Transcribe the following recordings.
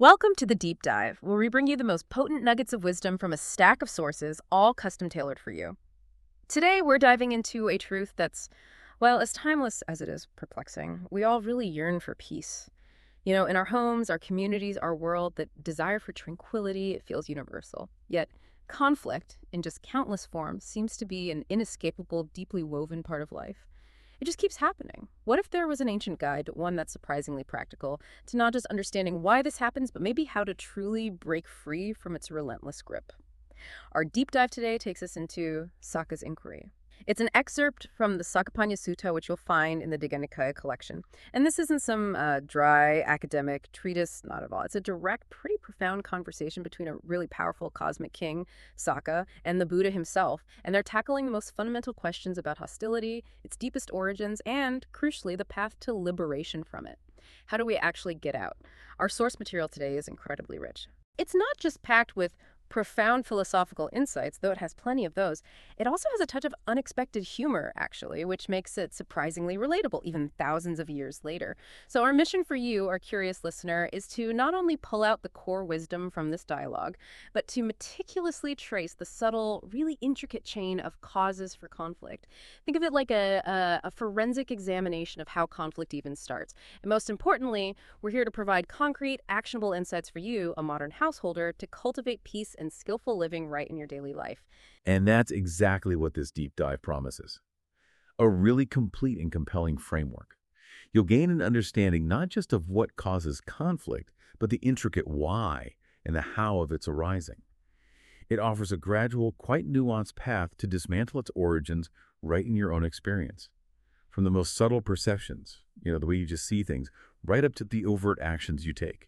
Welcome to the Deep Dive, where we bring you the most potent nuggets of wisdom from a stack of sources, all custom tailored for you. Today, we're diving into a truth that's, well, as timeless as it is perplexing. We all really yearn for peace. In our homes, our communities, our world, that desire for tranquility, it feels universal. Yet, conflict, in just countless forms, seems to be an inescapable, deeply woven part of life. It just keeps happening. What if there was an ancient guide, one that's surprisingly practical, to not just understanding why this happens, but maybe how to truly break free from its relentless grip? Our deep dive today takes us into Saka's inquiry. It's an excerpt from the Sakapanya Sutta, which you'll find in the Digha Nikaya collection. And this isn't some dry academic treatise, not at all. It's a direct, pretty profound conversation between a really powerful cosmic king, Saka, and the Buddha himself. And they're tackling the most fundamental questions about hostility, its deepest origins, and, crucially, the path to liberation from it. How do we actually get out? Our source material today is incredibly rich. It's not just packed with profound philosophical insights, though it has plenty of those. It also has a touch of unexpected humor, actually, which makes it surprisingly relatable, even thousands of years later. So our mission for you, our curious listener, is to not only pull out the core wisdom from this dialogue, but to meticulously trace the subtle, really intricate chain of causes for conflict. Think of it like a forensic examination of how conflict even starts. And most importantly, we're here to provide concrete, actionable insights for you, a modern householder, to cultivate peace and skillful living right in your daily life. And that's exactly what this deep dive promises. A really complete and compelling framework. You'll gain an understanding not just of what causes conflict, but the intricate why and the how of its arising. It offers a gradual, quite nuanced path to dismantle its origins right in your own experience. From the most subtle perceptions, the way you just see things, right up to the overt actions you take.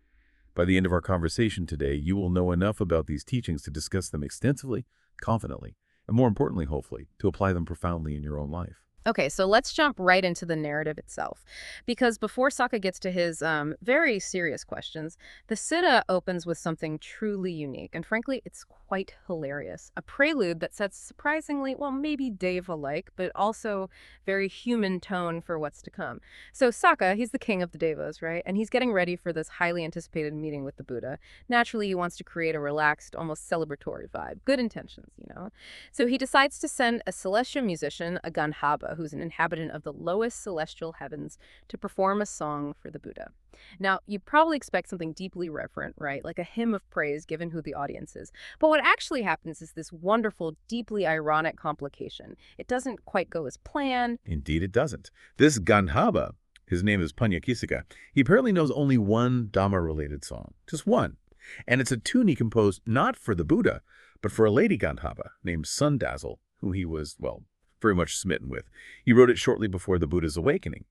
By the end of our conversation today, you will know enough about these teachings to discuss them extensively, confidently, and more importantly, hopefully, to apply them profoundly in your own life. Okay, so let's jump right into the narrative itself. Because before Sokka gets to his very serious questions, the Sutta opens with something truly unique. And frankly, it's quite hilarious. A prelude that sets surprisingly, well, maybe Deva-like, but also very human tone for what's to come. So Sokka, he's the king of the Devas, right? And he's getting ready for this highly anticipated meeting with the Buddha. Naturally, he wants to create a relaxed, almost celebratory vibe. Good intentions. So he decides to send a celestial musician, a Ganhaba, who's an inhabitant of the lowest celestial heavens, to perform a song for the Buddha. Now, you probably expect something deeply reverent, right? Like a hymn of praise given who the audience is. But what actually happens is this wonderful, deeply ironic complication. It doesn't quite go as planned. Indeed, it doesn't. This Ganhaba, his name is Panyakisika, he apparently knows only one Dhamma-related song. Just one. And it's a tune he composed not for the Buddha, but for a lady Ganhaba named Sundazzle, who he was, well, very much smitten with. He wrote it shortly before the Buddha's awakening.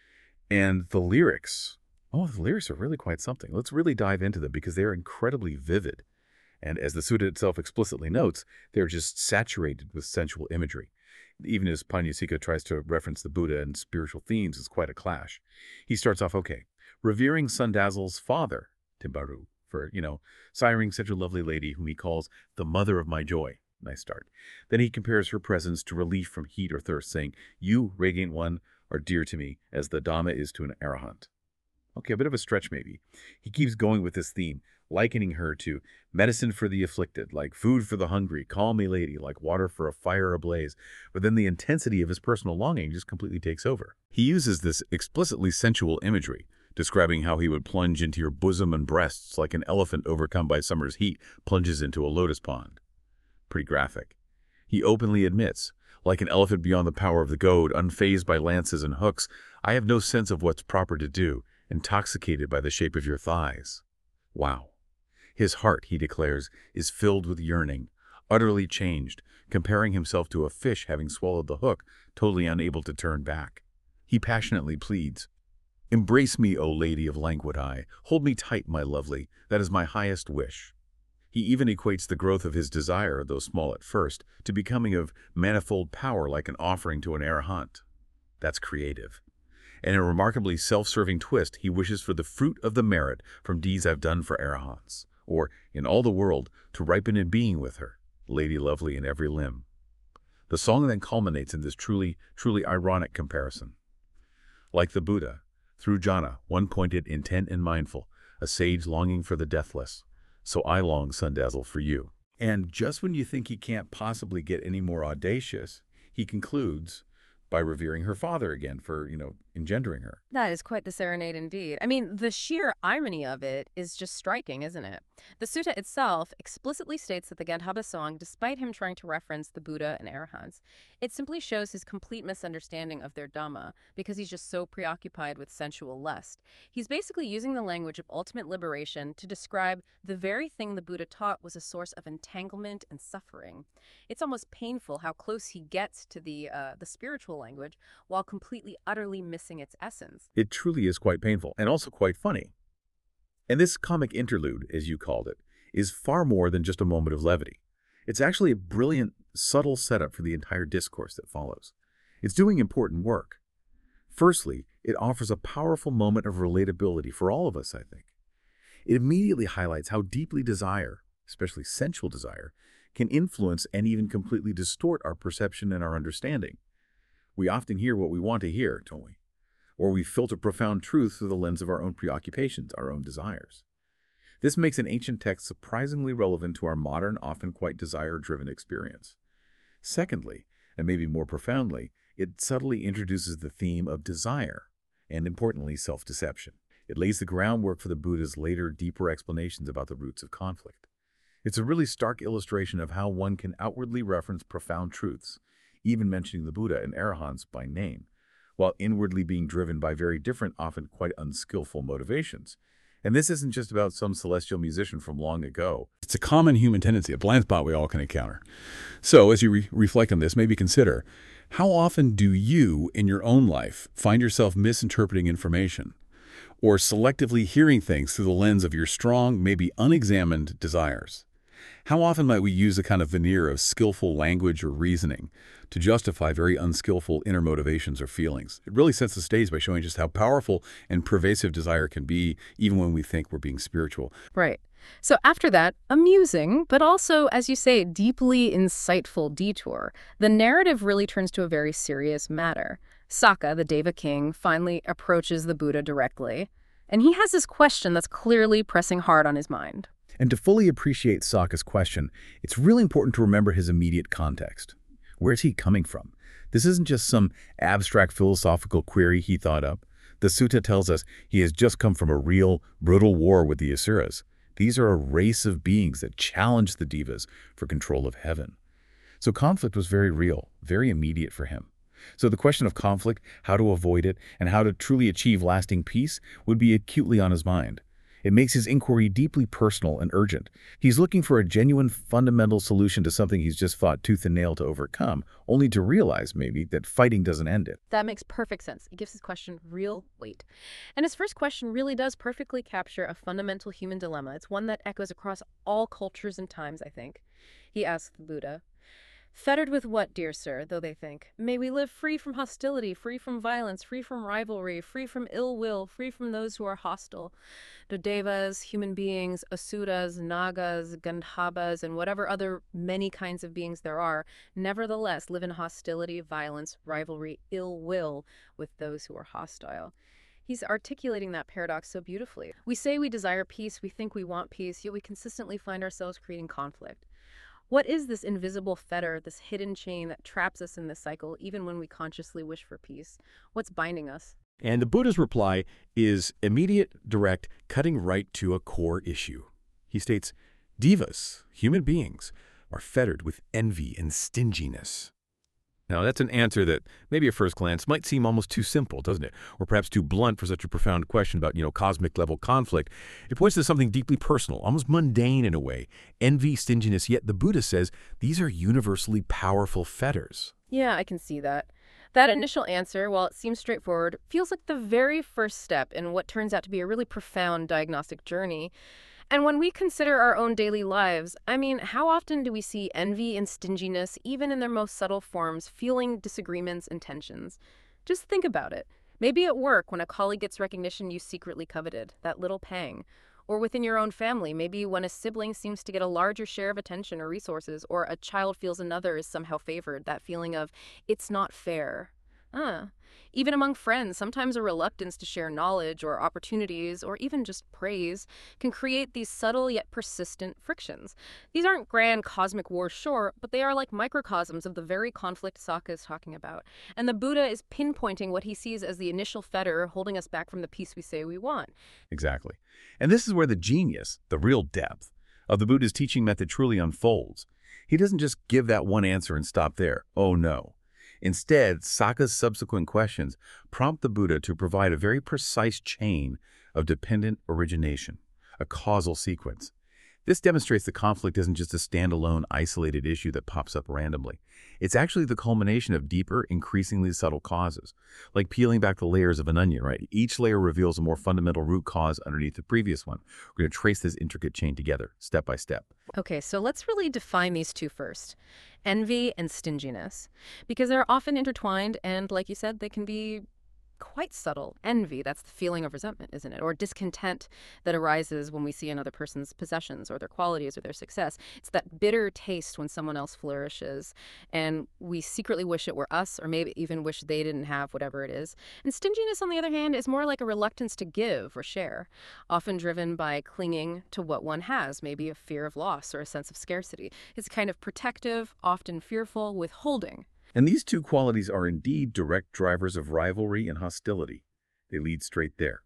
And the lyrics are really quite something. Let's really dive into them because they're incredibly vivid. And as the Sutta itself explicitly notes, they're just saturated with sensual imagery. Even as Panyasika tries to reference the Buddha and spiritual themes, it's quite a clash. He starts off, revering Sundazzle's father, Timbaru, for, siring such a lovely lady whom he calls the mother of my joy. Nice start. Then he compares her presence to relief from heat or thirst, saying, "You, radiant one, are dear to me, as the Dhamma is to an arahant." Okay, a bit of a stretch maybe. He keeps going with this theme, likening her to medicine for the afflicted, like food for the hungry, call me lady, like water for a fire ablaze. But then the intensity of his personal longing just completely takes over. He uses this explicitly sensual imagery, describing how he would plunge into your bosom and breasts like an elephant overcome by summer's heat plunges into a lotus pond. Pretty graphic. He openly admits, like an elephant beyond the power of the goad, unfazed by lances and hooks, I have no sense of what's proper to do, intoxicated by the shape of your thighs. Wow. His heart, he declares, is filled with yearning, utterly changed, comparing himself to a fish having swallowed the hook, totally unable to turn back. He passionately pleads, embrace me, O lady of languid eye, hold me tight, my lovely, that is my highest wish. He even equates the growth of his desire, though small at first, to becoming of manifold power like an offering to an arahant. That's creative. And in a remarkably self-serving twist, he wishes for the fruit of the merit from deeds I've done for arahants, or, in all the world, to ripen in being with her, lady lovely in every limb. The song then culminates in this truly ironic comparison. Like the Buddha, through jhana, one-pointed, intent, and mindful, a sage longing for the deathless. So I long, Sundazzle, for you. And just when you think he can't possibly get any more audacious, he concludes by revering her father again for, engendering her. That is quite the serenade indeed. I mean, the sheer irony of it is just striking, isn't it? The sutta itself explicitly states that the Gandhaba song, despite him trying to reference the Buddha and arahants, it simply shows his complete misunderstanding of their Dhamma because he's just so preoccupied with sensual lust. He's basically using the language of ultimate liberation to describe the very thing the Buddha taught was a source of entanglement and suffering. It's almost painful how close he gets to the spiritual language while completely, utterly missing its essence. It truly is quite painful and also quite funny. And this comic interlude, as you called it, is far more than just a moment of levity. It's actually a brilliant, subtle setup for the entire discourse that follows. It's doing important work. Firstly, it offers a powerful moment of relatability for all of us, I think. It immediately highlights how deeply desire, especially sensual desire, can influence and even completely distort our perception and our understanding. We often hear what we want to hear, don't we? Or we filter profound truth through the lens of our own preoccupations, our own desires. This makes an ancient text surprisingly relevant to our modern, often quite desire-driven experience. Secondly, and maybe more profoundly, it subtly introduces the theme of desire, and importantly, self-deception. It lays the groundwork for the Buddha's later, deeper explanations about the roots of conflict. It's a really stark illustration of how one can outwardly reference profound truths, even mentioning the Buddha and arahants by name, while inwardly being driven by very different, often quite unskillful motivations. And this isn't just about some celestial musician from long ago. It's a common human tendency, a blind spot we all can encounter. So as you reflect on this, maybe consider, how often do you, in your own life, find yourself misinterpreting information or selectively hearing things through the lens of your strong, maybe unexamined desires? How often might we use a kind of veneer of skillful language or reasoning to justify very unskillful inner motivations or feelings? It really sets the stage by showing just how powerful and pervasive desire can be, even when we think we're being spiritual. Right. So after that, amusing, but also, as you say, deeply insightful detour, the narrative really turns to a very serious matter. Sakka, the Deva king, finally approaches the Buddha directly, and he has this question that's clearly pressing hard on his mind. And to fully appreciate Sakka's question, it's really important to remember his immediate context. Where's he coming from? This isn't just some abstract philosophical query he thought up. The sutta tells us he has just come from a real, brutal war with the Asuras. These are a race of beings that challenge the Devas for control of heaven. So conflict was very real, very immediate for him. So the question of conflict, how to avoid it, and how to truly achieve lasting peace would be acutely on his mind. It makes his inquiry deeply personal and urgent. He's looking for a genuine, fundamental solution to something he's just fought tooth and nail to overcome, only to realize, maybe, that fighting doesn't end it. That makes perfect sense. It gives his question real weight. And his first question really does perfectly capture a fundamental human dilemma. It's one that echoes across all cultures and times, I think. He asks the Buddha, "Fettered with what, dear sir, though they think? May we live free from hostility, free from violence, free from rivalry, free from ill will, free from those who are hostile. The devas, human beings, asuras, nagas, gandhabas, and whatever other many kinds of beings there are, nevertheless live in hostility, violence, rivalry, ill will with those who are hostile." He's articulating that paradox so beautifully. We say we desire peace, we think we want peace, yet we consistently find ourselves creating conflict. What is this invisible fetter, this hidden chain that traps us in this cycle, even when we consciously wish for peace? What's binding us? And the Buddha's reply is immediate, direct, cutting right to a core issue. He states, Devas, human beings, are fettered with envy and stinginess. Now, that's an answer that maybe at first glance might seem almost too simple, doesn't it? Or perhaps too blunt for such a profound question about, cosmic-level conflict. It points to something deeply personal, almost mundane in a way. Envy, stinginess, yet the Buddha says these are universally powerful fetters. Yeah, I can see that. That initial answer, while it seems straightforward, feels like the very first step in what turns out to be a really profound diagnostic journey. And when we consider our own daily lives, how often do we see envy and stinginess, even in their most subtle forms, fueling disagreements and tensions? Just think about it. Maybe at work, when a colleague gets recognition you secretly coveted, that little pang. Or within your own family, maybe when a sibling seems to get a larger share of attention or resources, or a child feels another is somehow favored, that feeling of, it's not fair. Ah. Even among friends, sometimes a reluctance to share knowledge or opportunities or even just praise can create these subtle yet persistent frictions. These aren't grand cosmic wars, sure, but they are like microcosms of the very conflict Sokka is talking about. And the Buddha is pinpointing what he sees as the initial fetter holding us back from the peace we say we want. Exactly. And this is where the genius, the real depth, of the Buddha's teaching method truly unfolds. He doesn't just give that one answer and stop there. Oh no. Instead, Sokka's subsequent questions prompt the Buddha to provide a very precise chain of dependent origination, a causal sequence. This demonstrates the conflict isn't just a standalone, isolated issue that pops up randomly. It's actually the culmination of deeper, increasingly subtle causes, like peeling back the layers of an onion, right? Each layer reveals a more fundamental root cause underneath the previous one. We're going to trace this intricate chain together, step by step. Okay, so let's really define these two first. Envy and stinginess. Because they're often intertwined and, like you said, they can be quite subtle. Envy, that's the feeling of resentment, isn't it? Or discontent that arises when we see another person's possessions or their qualities or their success. It's that bitter taste when someone else flourishes and we secretly wish it were us or maybe even wish they didn't have whatever it is. And stinginess, on the other hand, is more like a reluctance to give or share, often driven by clinging to what one has, maybe a fear of loss or a sense of scarcity. It's kind of protective, often fearful, withholding. And these two qualities are indeed direct drivers of rivalry and hostility. They lead straight there.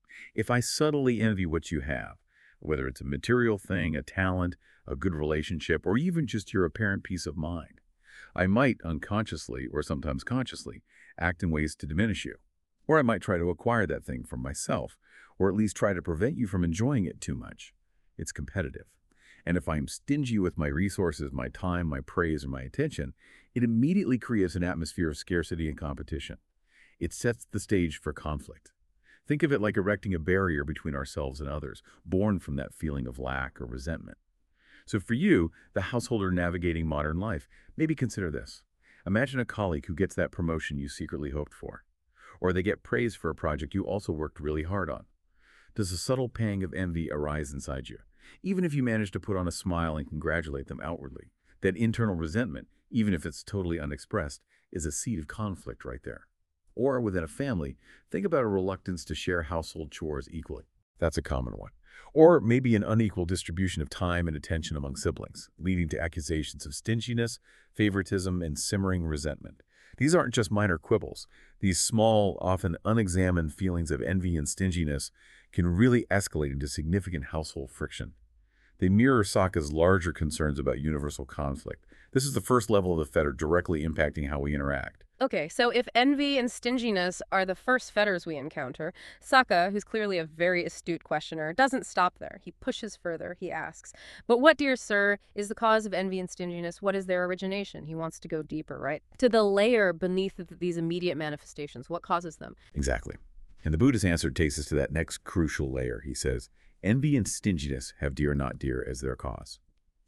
If I subtly envy what you have, whether it's a material thing, a talent, a good relationship, or even just your apparent peace of mind, I might unconsciously, or sometimes consciously, act in ways to diminish you. Or I might try to acquire that thing for myself, or at least try to prevent you from enjoying it too much. It's competitive. And if I'm stingy with my resources, my time, my praise, or my attention, it immediately creates an atmosphere of scarcity and competition. It sets the stage for conflict. Think of it like erecting a barrier between ourselves and others, born from that feeling of lack or resentment. So for you, the householder navigating modern life, maybe consider this. Imagine a colleague who gets that promotion you secretly hoped for, or they get praise for a project you also worked really hard on. Does a subtle pang of envy arise inside you? Even if you manage to put on a smile and congratulate them outwardly, that internal resentment, even if it's totally unexpressed, is a seed of conflict right there. Or within a family, think about a reluctance to share household chores equally. That's a common one. Or maybe an unequal distribution of time and attention among siblings, leading to accusations of stinginess, favoritism, and simmering resentment. These aren't just minor quibbles. These small, often unexamined feelings of envy and stinginess can really escalate into significant household friction. They mirror Sokka's larger concerns about universal conflict. This is the first level of the fetter directly impacting how we interact. Okay, so if envy and stinginess are the first fetters we encounter, Sokka, who's clearly a very astute questioner, doesn't stop there. He pushes further. He asks, "But what, dear sir, is the cause of envy and stinginess? What is their origination?" He wants to go deeper, right? To the layer beneath these immediate manifestations. What causes them? Exactly. And the Buddha's answer takes us to that next crucial layer. He says, envy and stinginess have dear or not dear as their cause.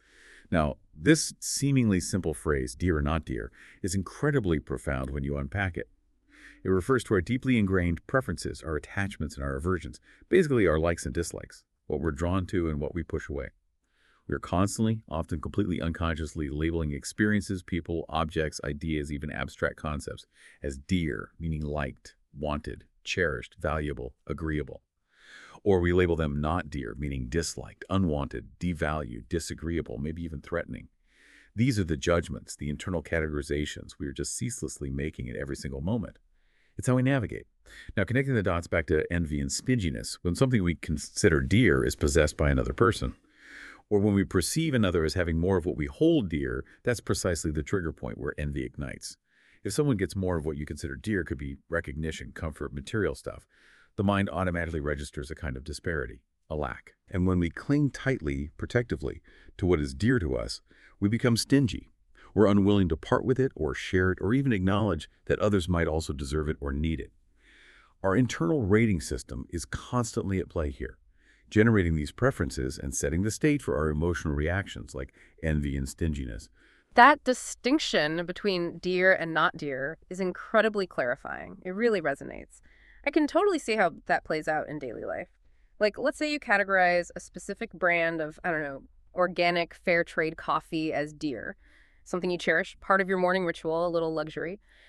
Now, this seemingly simple phrase, dear or not dear, is incredibly profound when you unpack it. It refers to our deeply ingrained preferences, our attachments, and our aversions, basically our likes and dislikes, what we're drawn to and what we push away. We are constantly, often completely unconsciously, labeling experiences, people, objects, ideas, even abstract concepts as dear, meaning liked, wanted, cherished, valuable, agreeable. Or we label them not dear, meaning disliked, unwanted, devalued, disagreeable, maybe even threatening. These are the judgments, the internal categorizations we are just ceaselessly making at every single moment. It's how we navigate. Now, connecting the dots back to envy and stinginess, when something we consider dear is possessed by another person, or when we perceive another as having more of what we hold dear, that's precisely the trigger point where envy ignites. If someone gets more of what you consider dear, could be recognition, comfort, material stuff, the mind automatically registers a kind of disparity, a lack. And when we cling tightly, protectively, to what is dear to us, we become stingy. We're unwilling to part with it or share it or even acknowledge that others might also deserve it or need it. Our internal rating system is constantly at play here, generating these preferences and setting the stage for our emotional reactions like envy and stinginess. That distinction between dear and not dear is incredibly clarifying. It really resonates. I can totally see how that plays out in daily life. Like, let's say you categorize a specific brand of, I don't know, organic fair trade coffee as dear, something you cherish, part of your morning ritual, a little luxury.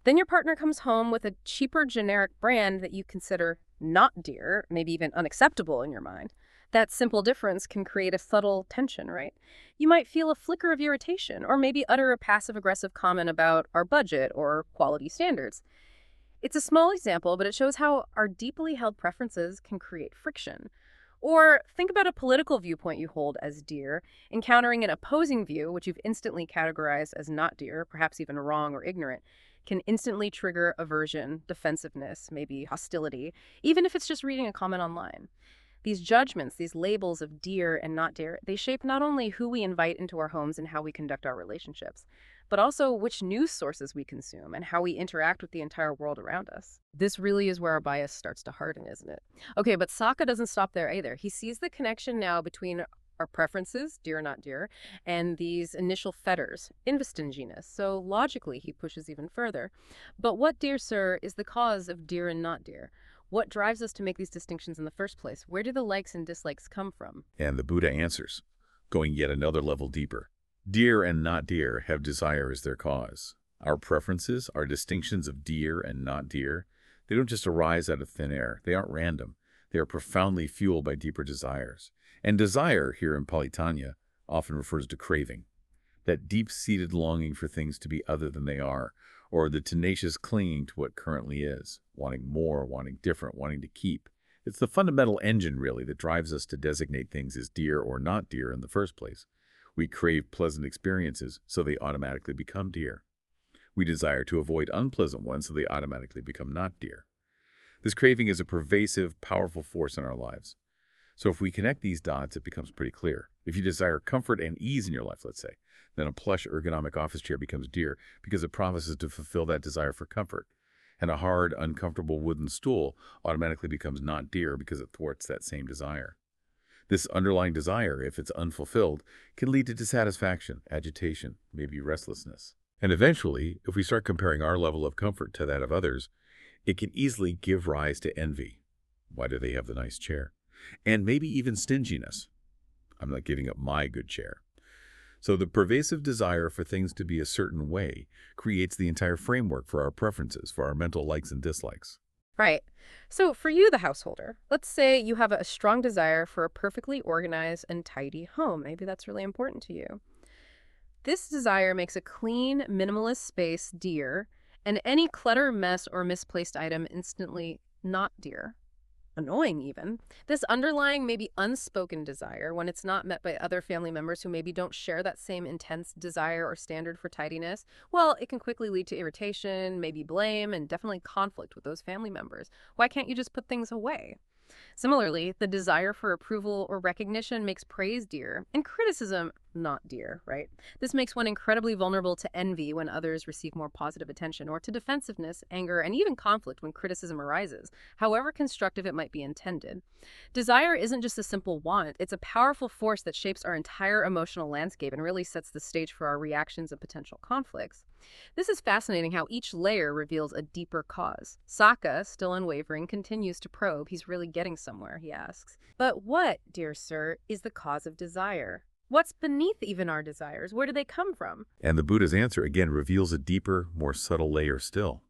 Then your partner comes home with a cheaper generic brand that you consider not dear, maybe even unacceptable in your mind. That simple difference can create a subtle tension, right? You might feel a flicker of irritation, or maybe utter a passive-aggressive comment about our budget or quality standards. It's a small example, but it shows how our deeply held preferences can create friction. Or think about a political viewpoint you hold as dear, encountering an opposing view, which you've instantly categorized as not dear, perhaps even wrong or ignorant, can instantly trigger aversion, defensiveness, maybe hostility, even if it's just reading a comment online. These judgments, these labels of dear and not dear, they shape not only who we invite into our homes and how we conduct our relationships, but also which news sources we consume and how we interact with the entire world around us. This really is where our bias starts to harden, isn't it? Okay, but Sokka doesn't stop there either. He sees the connection now between our preferences, dear or not dear, and these initial fetters, investinginess. So logically, he pushes even further. But what, dear sir, is the cause of dear and not dear? What drives us to make these distinctions in the first place? Where do the likes and dislikes come from? And the Buddha answers, going yet another level deeper. Dear and not dear have desire as their cause. Our preferences, our distinctions of dear and not dear, they don't just arise out of thin air. They aren't random. They are profoundly fueled by deeper desires. And desire, here in Pali Tanya, often refers to craving, that deep-seated longing for things to be other than they are, or the tenacious clinging to what currently is, wanting more, wanting different, wanting to keep. It's the fundamental engine, really, that drives us to designate things as dear or not dear in the first place. We crave pleasant experiences, so they automatically become dear. We desire to avoid unpleasant ones, so they automatically become not dear. This craving is a pervasive, powerful force in our lives. So if we connect these dots, it becomes pretty clear. If you desire comfort and ease in your life, let's say, then a plush, ergonomic office chair becomes dear because it promises to fulfill that desire for comfort. And a hard, uncomfortable wooden stool automatically becomes not dear because it thwarts that same desire. This underlying desire, if it's unfulfilled, can lead to dissatisfaction, agitation, maybe restlessness. And eventually, if we start comparing our level of comfort to that of others, it can easily give rise to envy. Why do they have the nice chair? And maybe even stinginess. I'm not giving up my good chair. So the pervasive desire for things to be a certain way creates the entire framework for our preferences, for our mental likes and dislikes. Right. So for you, the householder, let's say you have a strong desire for a perfectly organized and tidy home. Maybe that's really important to you. This desire makes a clean, minimalist space dear, and any clutter, mess, or misplaced item instantly not dear. Annoying even. This underlying, maybe unspoken desire, when it's not met by other family members who maybe don't share that same intense desire or standard for tidiness, well, it can quickly lead to irritation, maybe blame, and definitely conflict with those family members. Why can't you just put things away? Similarly, the desire for approval or recognition makes praise dear and criticism not dear, right? This makes one incredibly vulnerable to envy when others receive more positive attention, or to defensiveness, anger, and even conflict when criticism arises, however constructive it might be intended. Desire isn't just a simple want, it's a powerful force that shapes our entire emotional landscape and really sets the stage for our reactions and potential conflicts. This is fascinating how each layer reveals a deeper cause. Sokka, still unwavering, continues to probe. He's really getting somewhere, he asks. But what, dear sir, is the cause of desire? What's beneath even our desires? Where do they come from? And the Buddha's answer again reveals a deeper, more subtle layer still.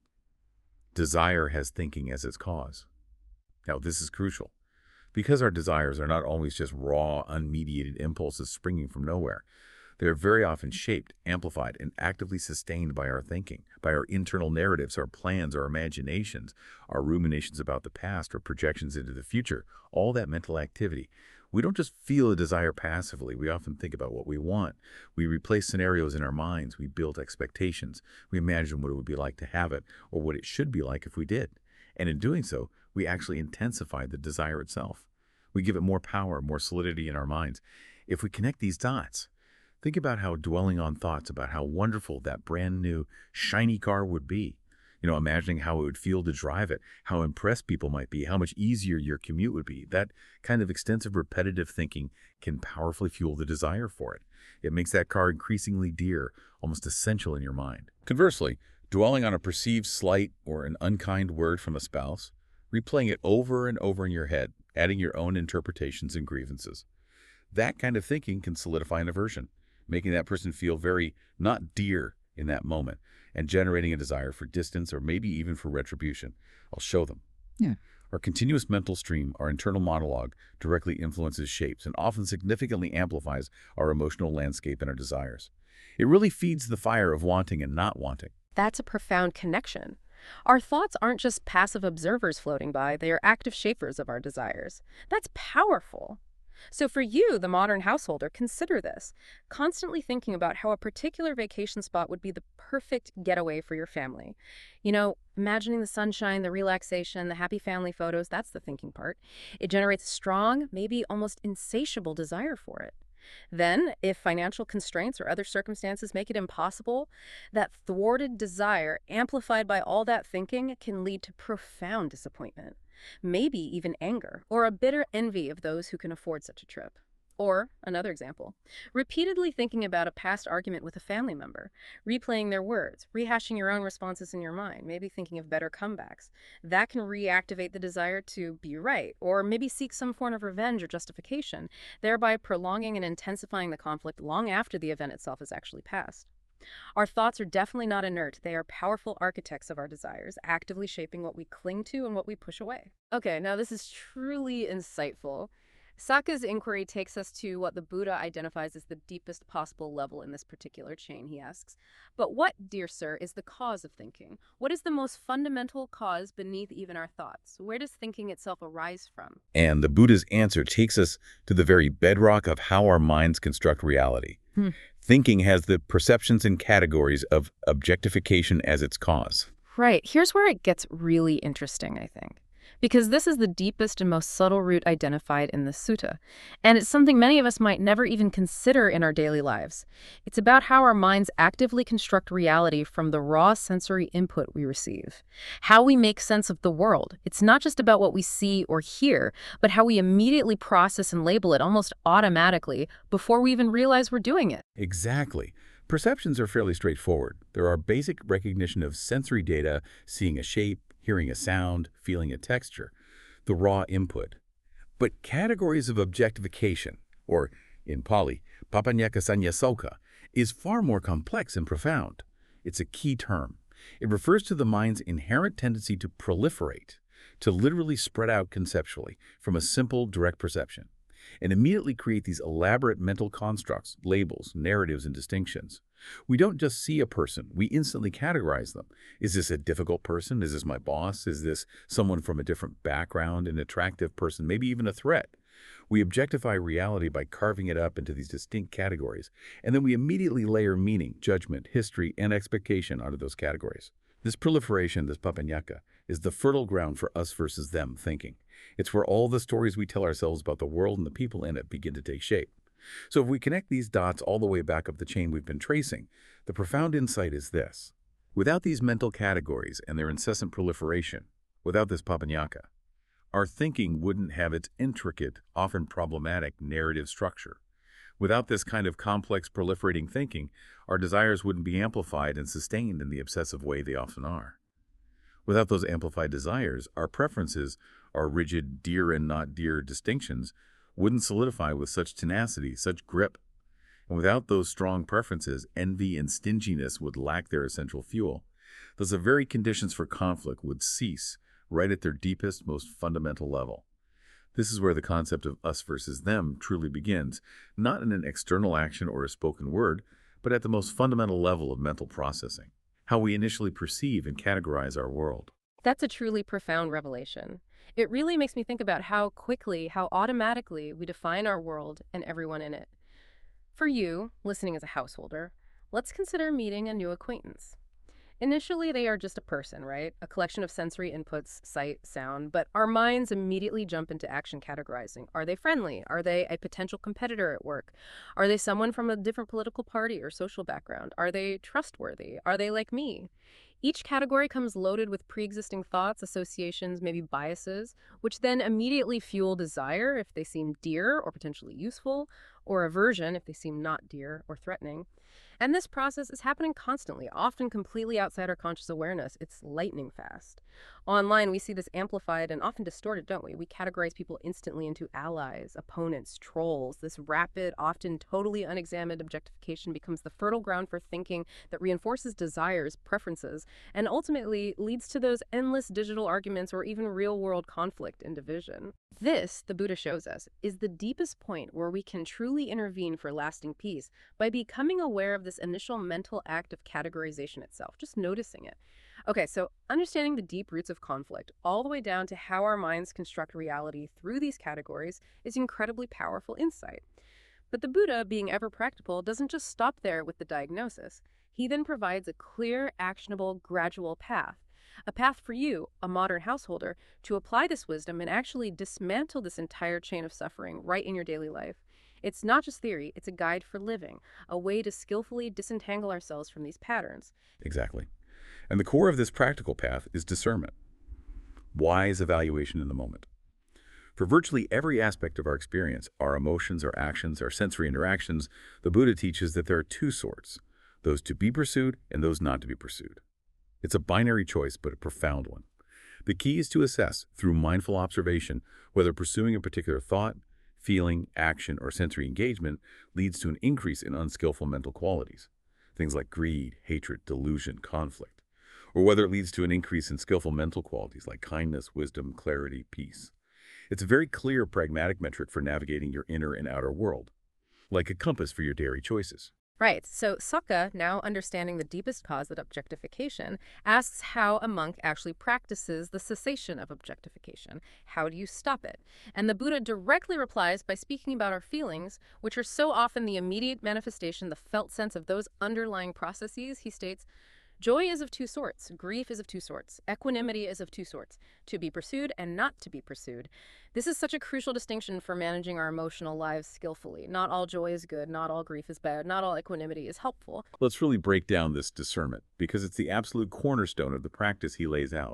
Desire has thinking as its cause. Now, this is crucial, because our desires are not always just raw, unmediated impulses springing from nowhere. They are very often shaped, amplified, and actively sustained by our thinking, by our internal narratives, our plans, our imaginations, our ruminations about the past, or projections into the future, all that mental activity. We don't just feel a desire passively. We often think about what we want. We replace scenarios in our minds. We build expectations. We imagine what it would be like to have it, or what it should be like if we did. And in doing so, we actually intensify the desire itself. We give it more power, more solidity in our minds. If we connect these dots, think about how dwelling on thoughts about how wonderful that brand new, shiny car would be. Imagining how it would feel to drive it, how impressed people might be, how much easier your commute would be. That kind of extensive, repetitive thinking can powerfully fuel the desire for it. It makes that car increasingly dear, almost essential in your mind. Conversely, dwelling on a perceived slight or an unkind word from a spouse, replaying it over and over in your head, adding your own interpretations and grievances. That kind of thinking can solidify an aversion, making that person feel very not dear in that moment and generating a desire for distance or maybe even for retribution. I'll show them. Yeah. Our continuous mental stream, our internal monologue, directly influences, shapes, and often significantly amplifies our emotional landscape and our desires. It really feeds the fire of wanting and not wanting. That's a profound connection. Our thoughts aren't just passive observers floating by, they are active shapers of our desires. That's powerful. So for you, the modern householder, consider this. Constantly thinking about how a particular vacation spot would be the perfect getaway for your family. You know, imagining the sunshine, the relaxation, the happy family photos, that's the thinking part. It generates strong, maybe almost insatiable desire for it. Then, if financial constraints or other circumstances make it impossible, that thwarted desire, amplified by all that thinking, can lead to profound disappointment. Maybe even anger, or a bitter envy of those who can afford such a trip. Or, another example, repeatedly thinking about a past argument with a family member, replaying their words, rehashing your own responses in your mind, maybe thinking of better comebacks. That can reactivate the desire to be right, or maybe seek some form of revenge or justification, thereby prolonging and intensifying the conflict long after the event itself has actually passed. Our thoughts are definitely not inert. They are powerful architects of our desires, actively shaping what we cling to and what we push away. Okay, now this is truly insightful. Saka's inquiry takes us to what the Buddha identifies as the deepest possible level in this particular chain, he asks. But what, dear sir, is the cause of thinking? What is the most fundamental cause beneath even our thoughts? Where does thinking itself arise from? And the Buddha's answer takes us to the very bedrock of how our minds construct reality. Thinking has the perceptions and categories of objectification as its cause. Right. Here's where it gets really interesting, I think. Because this is the deepest and most subtle root identified in the sutta. And it's something many of us might never even consider in our daily lives. It's about how our minds actively construct reality from the raw sensory input we receive. How we make sense of the world. It's not just about what we see or hear, but how we immediately process and label it almost automatically before we even realize we're doing it. Exactly. Perceptions are fairly straightforward. There are basic recognition of sensory data, seeing a shape, hearing a sound, feeling a texture, the raw input. But categories of objectification, or in Pali, papanyakasanyasoka, is far more complex and profound. It's a key term. It refers to the mind's inherent tendency to proliferate, to literally spread out conceptually from a simple, direct perception, and immediately create these elaborate mental constructs, labels, narratives, and distinctions. We don't just see a person, we instantly categorize them. Is this a difficult person? Is this my boss? Is this someone from a different background, an attractive person, maybe even a threat? We objectify reality by carving it up into these distinct categories, and then we immediately layer meaning, judgment, history, and expectation onto those categories. This proliferation, this papanyaka, is the fertile ground for us versus them thinking. It's where all the stories we tell ourselves about the world and the people in it begin to take shape. So if we connect these dots all the way back up the chain we've been tracing, the profound insight is this. Without these mental categories and their incessant proliferation, without this papanyaka, our thinking wouldn't have its intricate, often problematic narrative structure. Without this kind of complex proliferating thinking, our desires wouldn't be amplified and sustained in the obsessive way they often are. Without those amplified desires, our preferences, our rigid dear and not dear distinctions, wouldn't solidify with such tenacity, such grip. And without those strong preferences, envy and stinginess would lack their essential fuel. Thus, the very conditions for conflict would cease right at their deepest, most fundamental level. This is where the concept of us versus them truly begins, not in an external action or a spoken word, but at the most fundamental level of mental processing, how we initially perceive and categorize our world. That's a truly profound revelation. It really makes me think about how quickly, how automatically we define our world and everyone in it. For you, listening as a householder, let's consider meeting a new acquaintance. Initially, they are just a person, right? A collection of sensory inputs, sight, sound, but our minds immediately jump into action categorizing. Are they friendly? Are they a potential competitor at work? Are they someone from a different political party or social background? Are they trustworthy? Are they like me? Each category comes loaded with pre-existing thoughts, associations, maybe biases, which then immediately fuel desire if they seem dear or potentially useful, or aversion if they seem not dear or threatening. And this process is happening constantly, often completely outside our conscious awareness. It's lightning fast. Online, we see this amplified and often distorted, don't we? We categorize people instantly into allies, opponents, trolls. This rapid, often totally unexamined objectification becomes the fertile ground for thinking that reinforces desires, preferences, and ultimately leads to those endless digital arguments or even real-world conflict and division. This, the Buddha shows us, is the deepest point where we can truly intervene for lasting peace by becoming aware of this initial mental act of categorization itself, just noticing it. Okay, so understanding the deep roots of conflict, all the way down to how our minds construct reality through these categories, is incredibly powerful insight. But the Buddha, being ever practical, doesn't just stop there with the diagnosis. He then provides a clear, actionable, gradual path. A path for you, a modern householder, to apply this wisdom and actually dismantle this entire chain of suffering right in your daily life. It's not just theory, it's a guide for living, a way to skillfully disentangle ourselves from these patterns. Exactly. And the core of this practical path is discernment, wise evaluation in the moment. For virtually every aspect of our experience, our emotions, our actions, our sensory interactions, the Buddha teaches that there are two sorts, those to be pursued and those not to be pursued. It's a binary choice, but a profound one. The key is to assess, through mindful observation, whether pursuing a particular thought, feeling, action, or sensory engagement leads to an increase in unskillful mental qualities, things like greed, hatred, delusion, conflict, or whether it leads to an increase in skillful mental qualities like kindness, wisdom, clarity, peace. It's a very clear, pragmatic metric for navigating your inner and outer world, like a compass for your daily choices. Right, so Sokka, now understanding the deepest cause of objectification, asks how a monk actually practices the cessation of objectification. How do you stop it? And the Buddha directly replies by speaking about our feelings, which are so often the immediate manifestation, the felt sense of those underlying processes. He states, joy is of two sorts, grief is of two sorts, equanimity is of two sorts, to be pursued and not to be pursued. This is such a crucial distinction for managing our emotional lives skillfully. Not all joy is good, not all grief is bad, not all equanimity is helpful. Let's really break down this discernment, because it's the absolute cornerstone of the practice he lays out.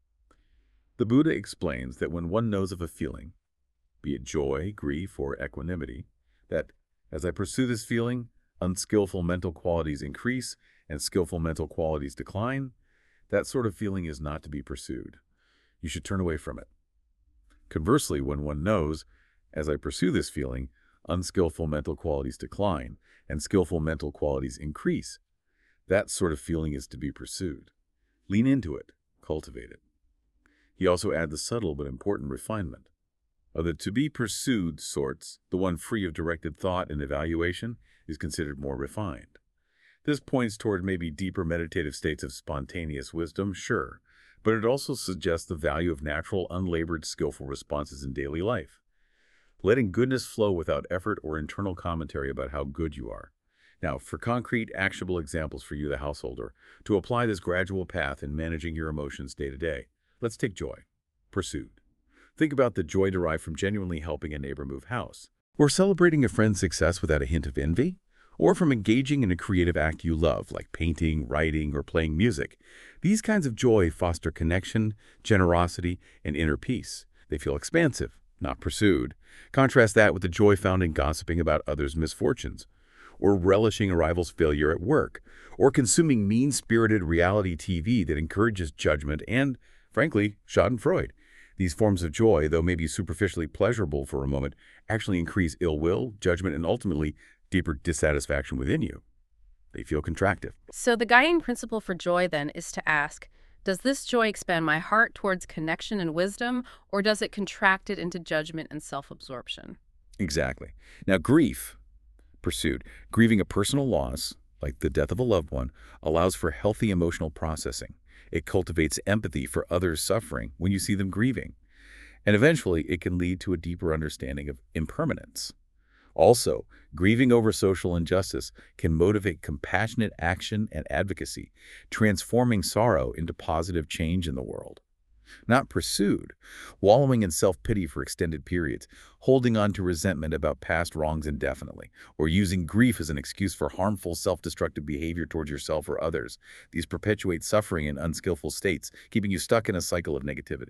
The Buddha explains that when one knows of a feeling, be it joy, grief, or equanimity, that as I pursue this feeling, unskillful mental qualities increase and skillful mental qualities decline, that sort of feeling is not to be pursued. You should turn away from it. Conversely, when one knows, as I pursue this feeling, unskillful mental qualities decline and skillful mental qualities increase, that sort of feeling is to be pursued. Lean into it, cultivate it. He also adds the subtle but important refinement. Of the to be pursued sorts, the one free of directed thought and evaluation is considered more refined. This points toward maybe deeper meditative states of spontaneous wisdom, sure, but it also suggests the value of natural, unlabored, skillful responses in daily life. Letting goodness flow without effort or internal commentary about how good you are. Now, for concrete, actionable examples for you, the householder, to apply this gradual path in managing your emotions day to day, let's take joy. Pursued. Think about the joy derived from genuinely helping a neighbor move house, or celebrating a friend's success without a hint of envy, or from engaging in a creative act you love, like painting, writing, or playing music. These kinds of joy foster connection, generosity, and inner peace. They feel expansive, not pursued. Contrast that with the joy found in gossiping about others' misfortunes, or relishing a rival's failure at work, or consuming mean-spirited reality TV that encourages judgment and, frankly, schadenfreude. These forms of joy, though maybe superficially pleasurable for a moment, actually increase ill will, judgment, and ultimately deeper dissatisfaction within you. They feel contractive. So the guiding principle for joy then is to ask, does this joy expand my heart towards connection and wisdom, or does it contract it into judgment and self-absorption? Exactly. Now, grief, pursued, grieving a personal loss, like the death of a loved one, allows for healthy emotional processing. It cultivates empathy for others' suffering when you see them grieving. And eventually, it can lead to a deeper understanding of impermanence. Also, grieving over social injustice can motivate compassionate action and advocacy, transforming sorrow into positive change in the world. Not pursued, wallowing in self-pity for extended periods, holding on to resentment about past wrongs indefinitely, or using grief as an excuse for harmful self-destructive behavior towards yourself or others. These perpetuate suffering in unskillful states, keeping you stuck in a cycle of negativity.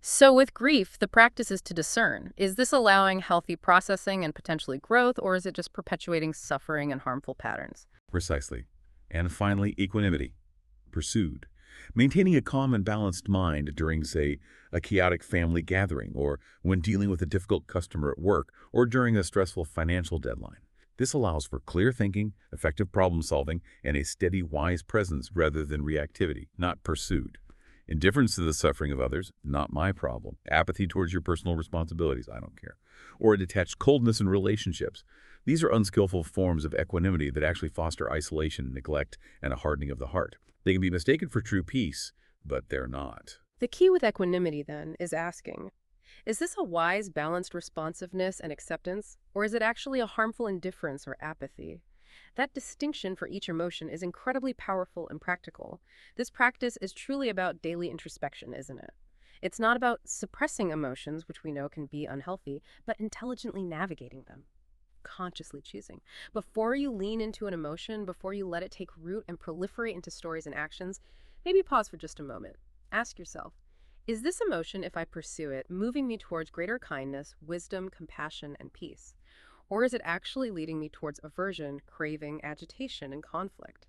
So with grief, the practice is to discern. Is this allowing healthy processing and potentially growth, or is it just perpetuating suffering and harmful patterns? Precisely. And finally, equanimity. Pursued. Maintaining a calm and balanced mind during, say, a chaotic family gathering, or when dealing with a difficult customer at work, or during a stressful financial deadline. This allows for clear thinking, effective problem solving, and a steady, wise presence rather than reactivity, not pursued. Indifference to the suffering of others, not my problem. Apathy towards your personal responsibilities, I don't care. Or a detached coldness in relationships. These are unskillful forms of equanimity that actually foster isolation, neglect, and a hardening of the heart. They can be mistaken for true peace, but they're not. The key with equanimity, then, is asking, is this a wise, balanced responsiveness and acceptance, or is it actually a harmful indifference or apathy? That distinction for each emotion is incredibly powerful and practical. This practice is truly about daily introspection, isn't it? It's not about suppressing emotions, which we know can be unhealthy, but intelligently navigating them, consciously choosing. Before you lean into an emotion, before you let it take root and proliferate into stories and actions, maybe pause for just a moment. Ask yourself, is this emotion, if I pursue it, moving me towards greater kindness, wisdom, compassion, and peace? Or is it actually leading me towards aversion, craving, agitation, and conflict?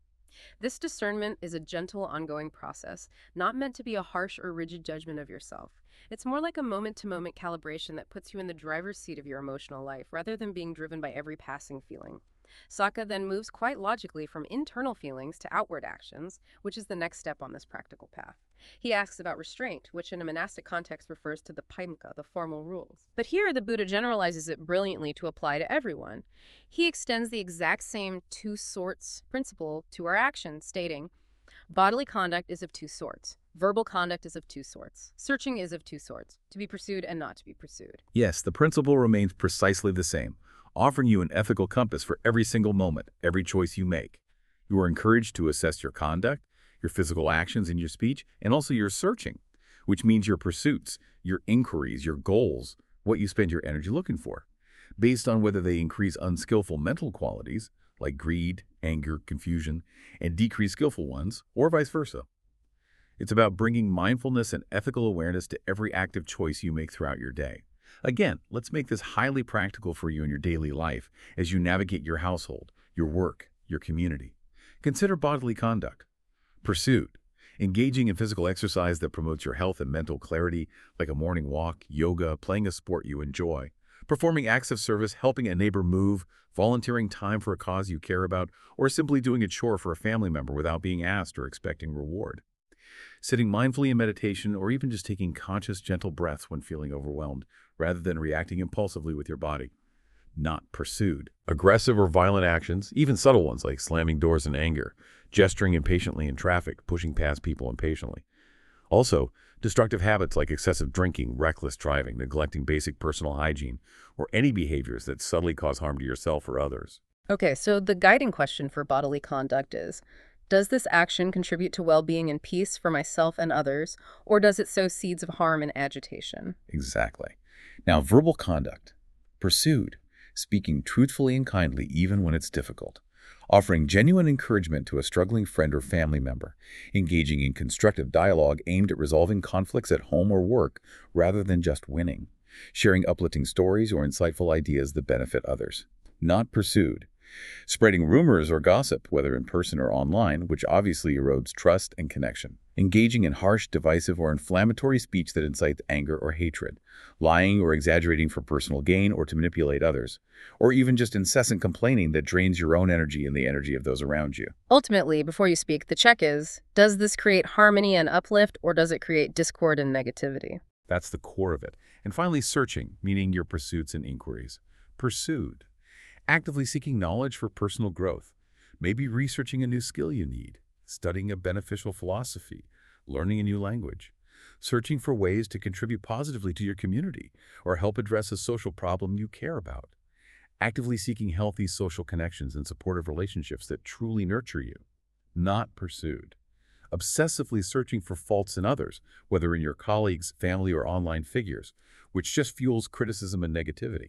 This discernment is a gentle, ongoing process, not meant to be a harsh or rigid judgment of yourself. It's more like a moment-to-moment calibration that puts you in the driver's seat of your emotional life, rather than being driven by every passing feeling. Saka then moves quite logically from internal feelings to outward actions, which is the next step on this practical path. He asks about restraint, which in a monastic context refers to the paimka, the formal rules. But here the Buddha generalizes it brilliantly to apply to everyone. He extends the exact same two sorts principle to our actions, stating, bodily conduct is of two sorts. Verbal conduct is of two sorts. Searching is of two sorts, to be pursued and not to be pursued. Yes, the principle remains precisely the same, offering you an ethical compass for every single moment, every choice you make. You are encouraged to assess your conduct, your physical actions and your speech, and also your searching, which means your pursuits, your inquiries, your goals, what you spend your energy looking for, based on whether they increase unskillful mental qualities, like greed, anger, confusion, and decrease skillful ones, or vice versa. It's about bringing mindfulness and ethical awareness to every active choice you make throughout your day. Again, let's make this highly practical for you in your daily life as you navigate your household, your work, your community. Consider bodily conduct. Pursuit. Engaging in physical exercise that promotes your health and mental clarity, like a morning walk, yoga, playing a sport you enjoy. Performing acts of service, helping a neighbor move, volunteering time for a cause you care about, or simply doing a chore for a family member without being asked or expecting reward. Sitting mindfully in meditation, or even just taking conscious, gentle breaths when feeling overwhelmed, rather than reacting impulsively with your body. Not pursued. Aggressive or violent actions, even subtle ones like slamming doors in anger, gesturing impatiently in traffic, pushing past people impatiently. Also, destructive habits like excessive drinking, reckless driving, neglecting basic personal hygiene, or any behaviors that subtly cause harm to yourself or others. Okay, so the guiding question for bodily conduct is, does this action contribute to well-being and peace for myself and others, or does it sow seeds of harm and agitation? Exactly. Now, verbal conduct. Pursued. Speaking truthfully and kindly even when it's difficult. Offering genuine encouragement to a struggling friend or family member. Engaging in constructive dialogue aimed at resolving conflicts at home or work rather than just winning. Sharing uplifting stories or insightful ideas that benefit others. Not pursued. Spreading rumors or gossip, whether in person or online, which obviously erodes trust and connection. Engaging in harsh, divisive, or inflammatory speech that incites anger or hatred. Lying or exaggerating for personal gain or to manipulate others. Or even just incessant complaining that drains your own energy and the energy of those around you. Ultimately, before you speak, the check is, does this create harmony and uplift, or does it create discord and negativity? That's the core of it. And finally, searching, meaning your pursuits and inquiries. Pursued. Actively seeking knowledge for personal growth. Maybe researching a new skill you need, studying a beneficial philosophy, learning a new language, searching for ways to contribute positively to your community or help address a social problem you care about. Actively seeking healthy social connections and supportive relationships that truly nurture you. Not pursued. Obsessively searching for faults in others, whether in your colleagues, family, or online figures, which just fuels criticism and negativity.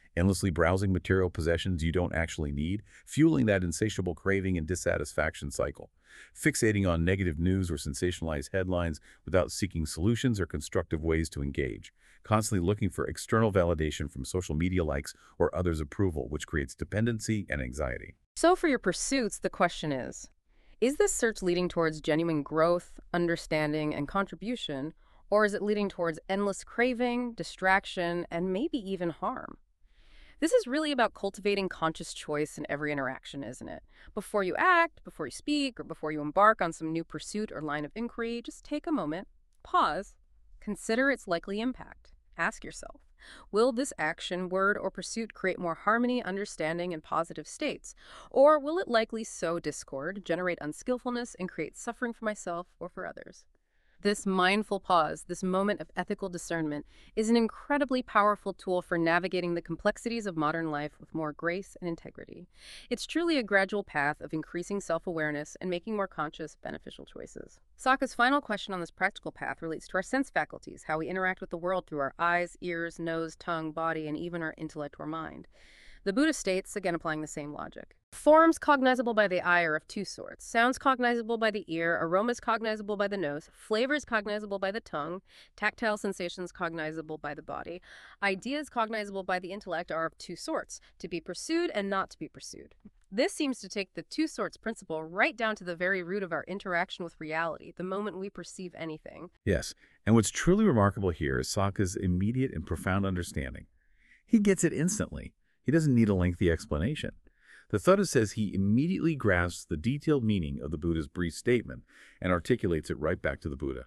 endlessly browsing material possessions you don't actually need, fueling that insatiable craving and dissatisfaction cycle, fixating on negative news or sensationalized headlines without seeking solutions or constructive ways to engage, constantly looking for external validation from social media likes or others' approval, which creates dependency and anxiety. So for your pursuits, the question is this search leading towards genuine growth, understanding, and contribution, or is it leading towards endless craving, distraction, and maybe even harm? This is really about cultivating conscious choice in every interaction, isn't it? Before you act, before you speak, or before you embark on some new pursuit or line of inquiry, just take a moment, pause, consider its likely impact. Ask yourself, will this action, word, or pursuit create more harmony, understanding, and positive states? Or will it likely sow discord, generate unskillfulness, and create suffering for myself or for others? This mindful pause, this moment of ethical discernment, is an incredibly powerful tool for navigating the complexities of modern life with more grace and integrity. It's truly a gradual path of increasing self-awareness and making more conscious, beneficial choices. Sokka's final question on this practical path relates to our sense faculties, how we interact with the world through our eyes, ears, nose, tongue, body, and even our intellect or mind. The Buddha states, again applying the same logic, forms cognizable by the eye are of two sorts. Sounds cognizable by the ear, aromas cognizable by the nose, flavors cognizable by the tongue, tactile sensations cognizable by the body. Ideas cognizable by the intellect are of two sorts, to be pursued and not to be pursued. This seems to take the two sorts principle right down to the very root of our interaction with reality, the moment we perceive anything. Yes, and what's truly remarkable here is Sokka's immediate and profound understanding. He gets it instantly. He doesn't need a lengthy explanation. The Thudda says he immediately grasps the detailed meaning of the Buddha's brief statement and articulates it right back to the Buddha.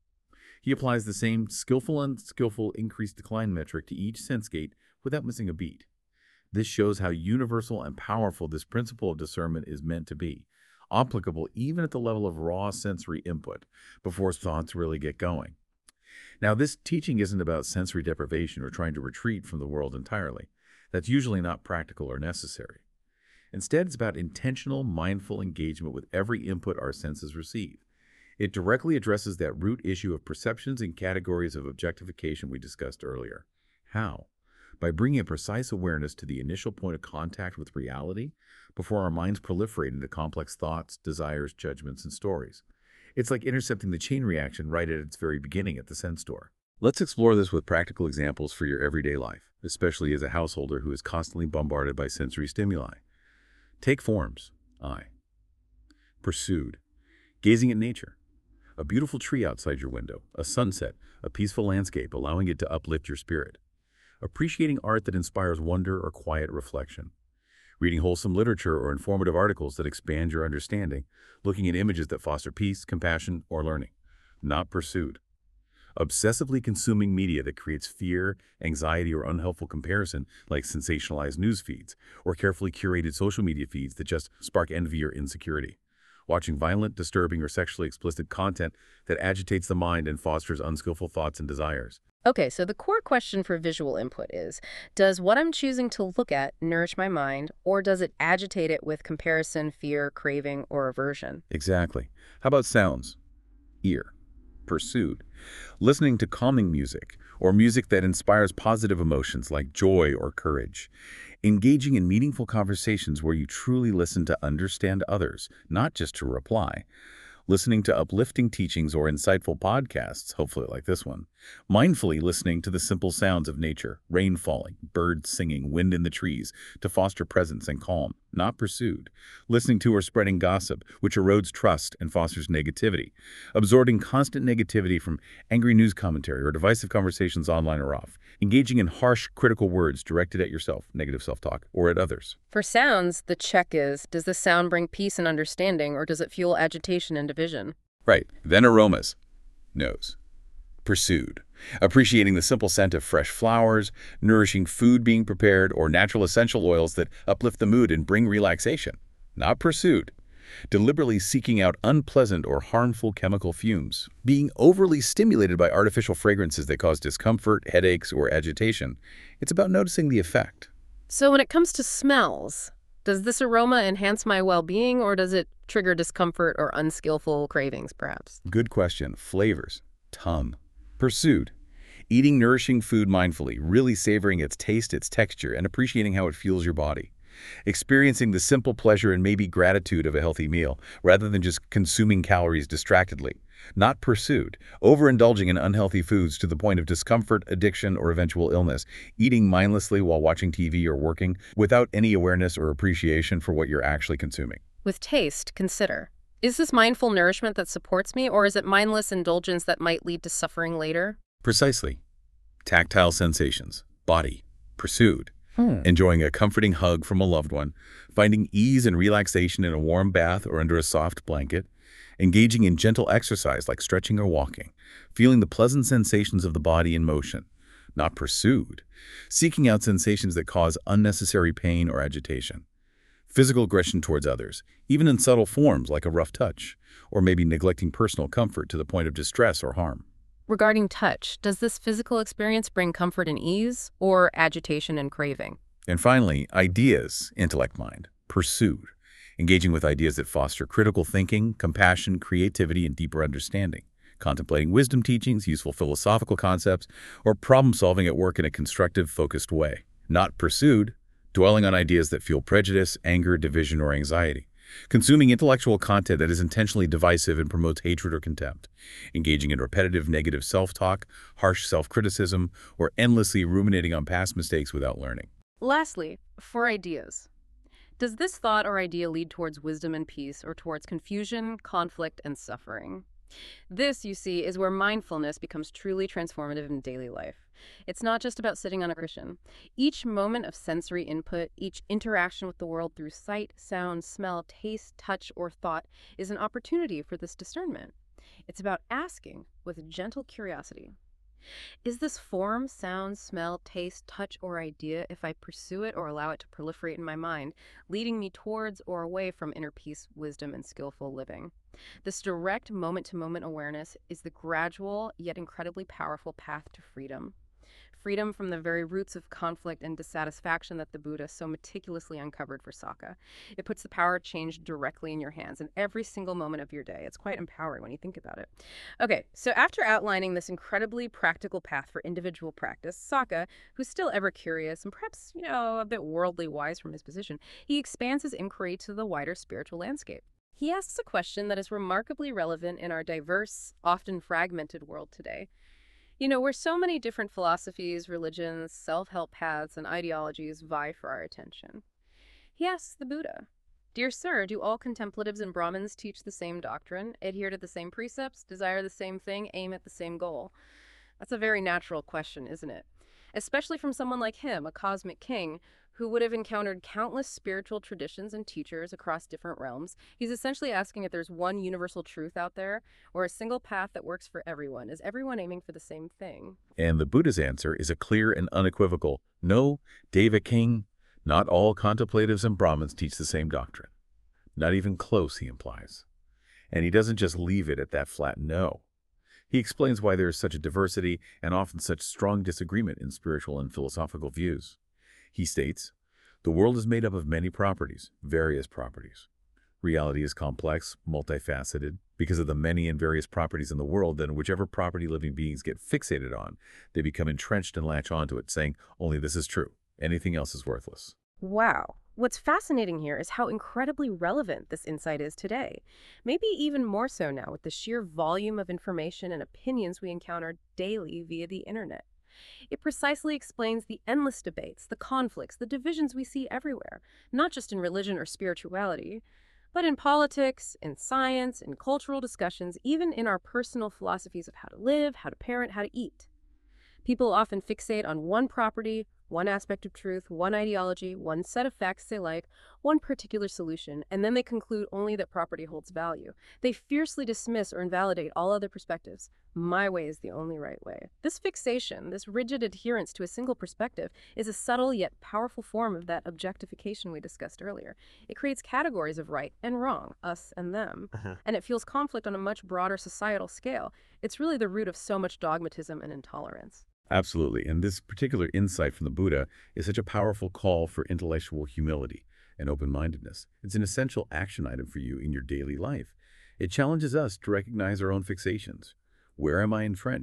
He applies the same skillful and unskillful increase-decline metric to each sense gate without missing a beat. This shows how universal and powerful this principle of discernment is meant to be, applicable even at the level of raw sensory input before thoughts really get going. Now, this teaching isn't about sensory deprivation or trying to retreat from the world entirely. That's usually not practical or necessary. Instead, it's about intentional, mindful engagement with every input our senses receive. It directly addresses that root issue of perceptions and categories of objectification we discussed earlier. How? By bringing a precise awareness to the initial point of contact with reality before our minds proliferate into complex thoughts, desires, judgments, and stories. It's like intercepting the chain reaction right at its very beginning at the sense door. Let's explore this with practical examples for your everyday life, especially as a householder who is constantly bombarded by sensory stimuli. Take forms. Eye. Pursued. Gazing at nature. A beautiful tree outside your window, a sunset, a peaceful landscape, allowing it to uplift your spirit. Appreciating art that inspires wonder or quiet reflection. Reading wholesome literature or informative articles that expand your understanding, looking at images that foster peace, compassion, or learning. Not pursued. Obsessively consuming media that creates fear, anxiety, or unhelpful comparison, like sensationalized news feeds, or carefully curated social media feeds that just spark envy or insecurity. Watching violent, disturbing, or sexually explicit content that agitates the mind and fosters unskillful thoughts and desires. Okay, so the core question for visual input is, does what I'm choosing to look at nourish my mind, or does it agitate it with comparison, fear, craving, or aversion? Exactly. How about sounds? Ear. Pursued. Listening to calming music, or music that inspires positive emotions like joy or courage. Engaging in meaningful conversations where you truly listen to understand others, not just to reply. Listening to uplifting teachings or insightful podcasts, hopefully like this one. Mindfully listening to the simple sounds of nature, rain falling, birds singing, wind in the trees, to foster presence and calm, not pursued. Listening to or spreading gossip, which erodes trust and fosters negativity. Absorbing constant negativity from angry news commentary or divisive conversations online or off. Engaging in harsh, critical words directed at yourself, negative self-talk, or at others. For sounds, the check is, does the sound bring peace and understanding, or does it fuel agitation and division? Right. Then aromas. Nose. Pursued. Appreciating the simple scent of fresh flowers, nourishing food being prepared, or natural essential oils that uplift the mood and bring relaxation. Not pursued. Deliberately seeking out unpleasant or harmful chemical fumes. Being overly stimulated by artificial fragrances that cause discomfort, headaches, or agitation. It's about noticing the effect. So when it comes to smells, does this aroma enhance my well-being, or does it trigger discomfort or unskillful cravings, perhaps? Good question. Flavors. Tongue. Pursued. Eating nourishing food mindfully, really savoring its taste, its texture, and appreciating how it fuels your body. Experiencing the simple pleasure and maybe gratitude of a healthy meal, rather than just consuming calories distractedly. Not pursued, overindulging in unhealthy foods to the point of discomfort, addiction, or eventual illness. Eating mindlessly while watching TV or working, without any awareness or appreciation for what you're actually consuming. With taste, consider, is this mindful nourishment that supports me, or is it mindless indulgence that might lead to suffering later? Precisely. Tactile sensations, body, pursued. Enjoying a comforting hug from a loved one, finding ease and relaxation in a warm bath or under a soft blanket, engaging in gentle exercise like stretching or walking, feeling the pleasant sensations of the body in motion. Not pursued. Seeking out sensations that cause unnecessary pain or agitation. Physical aggression towards others, even in subtle forms like a rough touch, or maybe neglecting personal comfort to the point of distress or harm. Regarding touch, does this physical experience bring comfort and ease, or agitation and craving? And finally, ideas, intellect mind, pursued. Engaging with ideas that foster critical thinking, compassion, creativity, and deeper understanding. Contemplating wisdom teachings, useful philosophical concepts, or problem-solving at work in a constructive, focused way. Not pursued, dwelling on ideas that fuel prejudice, anger, division, or anxiety. Consuming intellectual content that is intentionally divisive and promotes hatred or contempt. Engaging in repetitive negative self-talk, harsh self-criticism, or endlessly ruminating on past mistakes without learning. Lastly, for ideas. Does this thought or idea lead towards wisdom and peace, or towards confusion, conflict, and suffering? This, you see, is where mindfulness becomes truly transformative in daily life. It's not just about sitting on a cushion. Each moment of sensory input, each interaction with the world through sight, sound, smell, taste, touch, or thought is an opportunity for this discernment. It's about asking with gentle curiosity, is this form, sound, smell, taste, touch, or idea, if I pursue it or allow it to proliferate in my mind, leading me towards or away from inner peace, wisdom, and skillful living? This direct moment-to-moment awareness is the gradual yet incredibly powerful path to freedom. Freedom from the very roots of conflict and dissatisfaction that the Buddha so meticulously uncovered for Sokka. It puts the power of change directly in your hands in every single moment of your day. It's quite empowering when you think about it. Okay, so after outlining this incredibly practical path for individual practice, Sokka, who's still ever curious and perhaps, a bit worldly wise from his position, he expands his inquiry to the wider spiritual landscape. He asks a question that is remarkably relevant in our diverse, often fragmented world today. Where so many different philosophies, religions, self-help paths, and ideologies vie for our attention. He asks the Buddha, "Dear sir, do all contemplatives and Brahmins teach the same doctrine, adhere to the same precepts, desire the same thing, aim at the same goal?" That's a very natural question, isn't it? Especially from someone like him, a cosmic king, who would have encountered countless spiritual traditions and teachers across different realms. He's essentially asking if there's one universal truth out there, or a single path that works for everyone. Is everyone aiming for the same thing? And the Buddha's answer is a clear and unequivocal, no, Deva King, not all contemplatives and Brahmins teach the same doctrine. Not even close, he implies. And he doesn't just leave it at that flat no. He explains why there is such a diversity and often such strong disagreement in spiritual and philosophical views. He states, the world is made up of many properties, various properties. Reality is complex, multifaceted. Because of the many and various properties in the world, then whichever property living beings get fixated on, they become entrenched and latch onto it, saying, only this is true. Anything else is worthless. Wow. What's fascinating here is how incredibly relevant this insight is today. Maybe even more so now with the sheer volume of information and opinions we encounter daily via the internet. It precisely explains the endless debates, the conflicts, the divisions we see everywhere, not just in religion or spirituality, but in politics, in science, in cultural discussions, even in our personal philosophies of how to live, how to parent, how to eat. People often fixate on one property, one aspect of truth, one ideology, one set of facts they like, one particular solution, and then they conclude only that property holds value. They fiercely dismiss or invalidate all other perspectives. My way is the only right way. This fixation, this rigid adherence to a single perspective, is a subtle yet powerful form of that objectification we discussed earlier. It creates categories of right and wrong, us and them, and it fuels conflict on a much broader societal scale. It's really the root of so much dogmatism and intolerance. Absolutely. And this particular insight from the Buddha is such a powerful call for intellectual humility and open-mindedness. It's an essential action item for you in your daily life. It challenges us to recognize our own fixations. Where am I entrenched?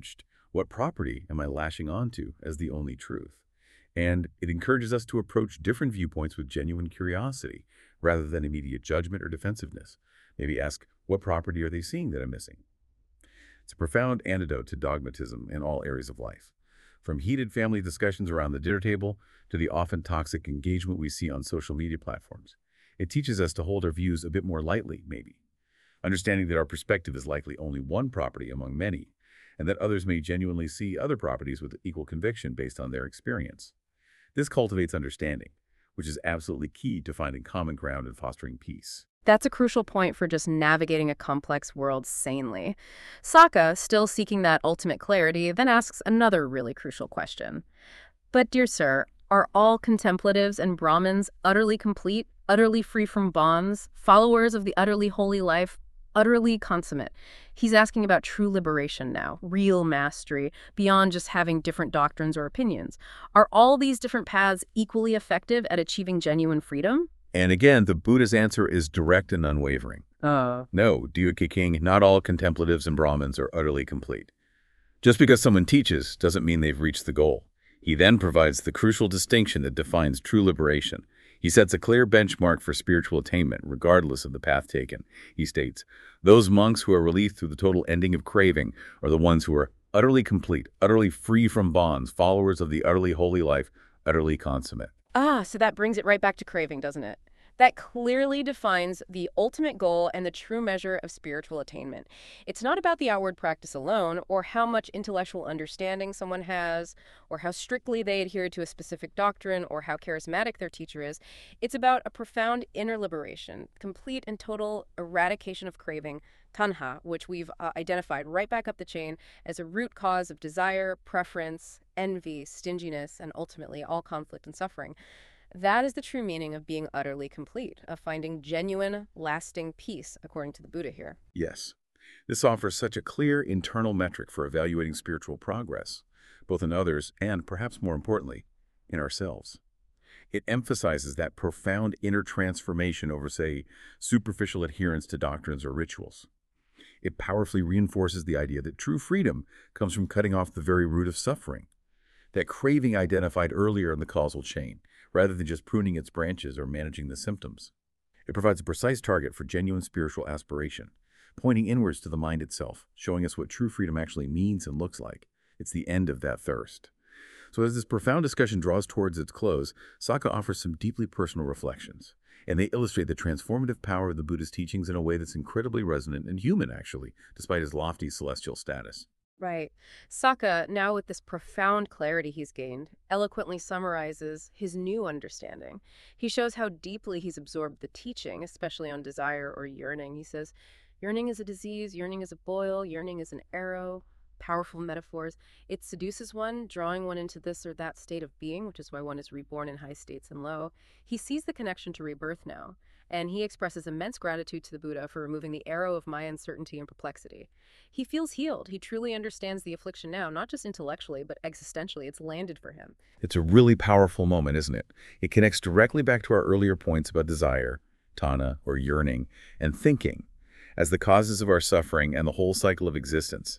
What property am I lashing onto as the only truth? And it encourages us to approach different viewpoints with genuine curiosity, rather than immediate judgment or defensiveness. Maybe ask, what property are they seeing that I'm missing? It's a profound antidote to dogmatism in all areas of life, from heated family discussions around the dinner table to the often toxic engagement we see on social media platforms. It teaches us to hold our views a bit more lightly, maybe, understanding that our perspective is likely only one property among many, and that others may genuinely see other properties with equal conviction based on their experience. This cultivates understanding, which is absolutely key to finding common ground and fostering peace. That's a crucial point for just navigating a complex world sanely. Sokka, still seeking that ultimate clarity, then asks another really crucial question. But, dear sir, are all contemplatives and Brahmins utterly complete, utterly free from bonds, followers of the utterly holy life, utterly consummate? He's asking about true liberation now, real mastery, beyond just having different doctrines or opinions. Are all these different paths equally effective at achieving genuine freedom? And again, the Buddha's answer is direct and unwavering. No, Dyukyi King, not all contemplatives and Brahmins are utterly complete. Just because someone teaches doesn't mean they've reached the goal. He then provides the crucial distinction that defines true liberation. He sets a clear benchmark for spiritual attainment, regardless of the path taken. He states, those monks who are released through the total ending of craving are the ones who are utterly complete, utterly free from bonds, followers of the utterly holy life, utterly consummate. So that brings it right back to craving, doesn't it? That clearly defines the ultimate goal and the true measure of spiritual attainment. It's not about the outward practice alone, or how much intellectual understanding someone has, or how strictly they adhere to a specific doctrine, or how charismatic their teacher is. It's about a profound inner liberation, complete and total eradication of craving, tanha, which we've identified right back up the chain as a root cause of desire, preference, envy, stinginess, and ultimately all conflict and suffering. That is the true meaning of being utterly complete, of finding genuine, lasting peace, according to the Buddha here. Yes, this offers such a clear internal metric for evaluating spiritual progress, both in others and, perhaps more importantly, in ourselves. It emphasizes that profound inner transformation over, say, superficial adherence to doctrines or rituals. It powerfully reinforces the idea that true freedom comes from cutting off the very root of suffering, that craving identified earlier in the causal chain, rather than just pruning its branches or managing the symptoms. It provides a precise target for genuine spiritual aspiration, pointing inwards to the mind itself, showing us what true freedom actually means and looks like. It's the end of that thirst. So as this profound discussion draws towards its close, Sokka offers some deeply personal reflections, and they illustrate the transformative power of the Buddha's teachings in a way that's incredibly resonant and human, actually, despite his lofty celestial status. Right. Sokka, now with this profound clarity he's gained, eloquently summarizes his new understanding. He shows how deeply he's absorbed the teaching, especially on desire or yearning. He says, yearning is a disease, yearning is a boil, yearning is an arrow. Powerful metaphors. It seduces one, drawing one into this or that state of being, which is why one is reborn in high states and low. He sees the connection to rebirth now, and he expresses immense gratitude to the Buddha for removing the arrow of my uncertainty and perplexity. He feels healed. He truly understands the affliction now, not just intellectually, but existentially. It's landed for him. It's a really powerful moment, isn't it? It connects directly back to our earlier points about desire, tanha, or yearning, and thinking, as the causes of our suffering and the whole cycle of existence.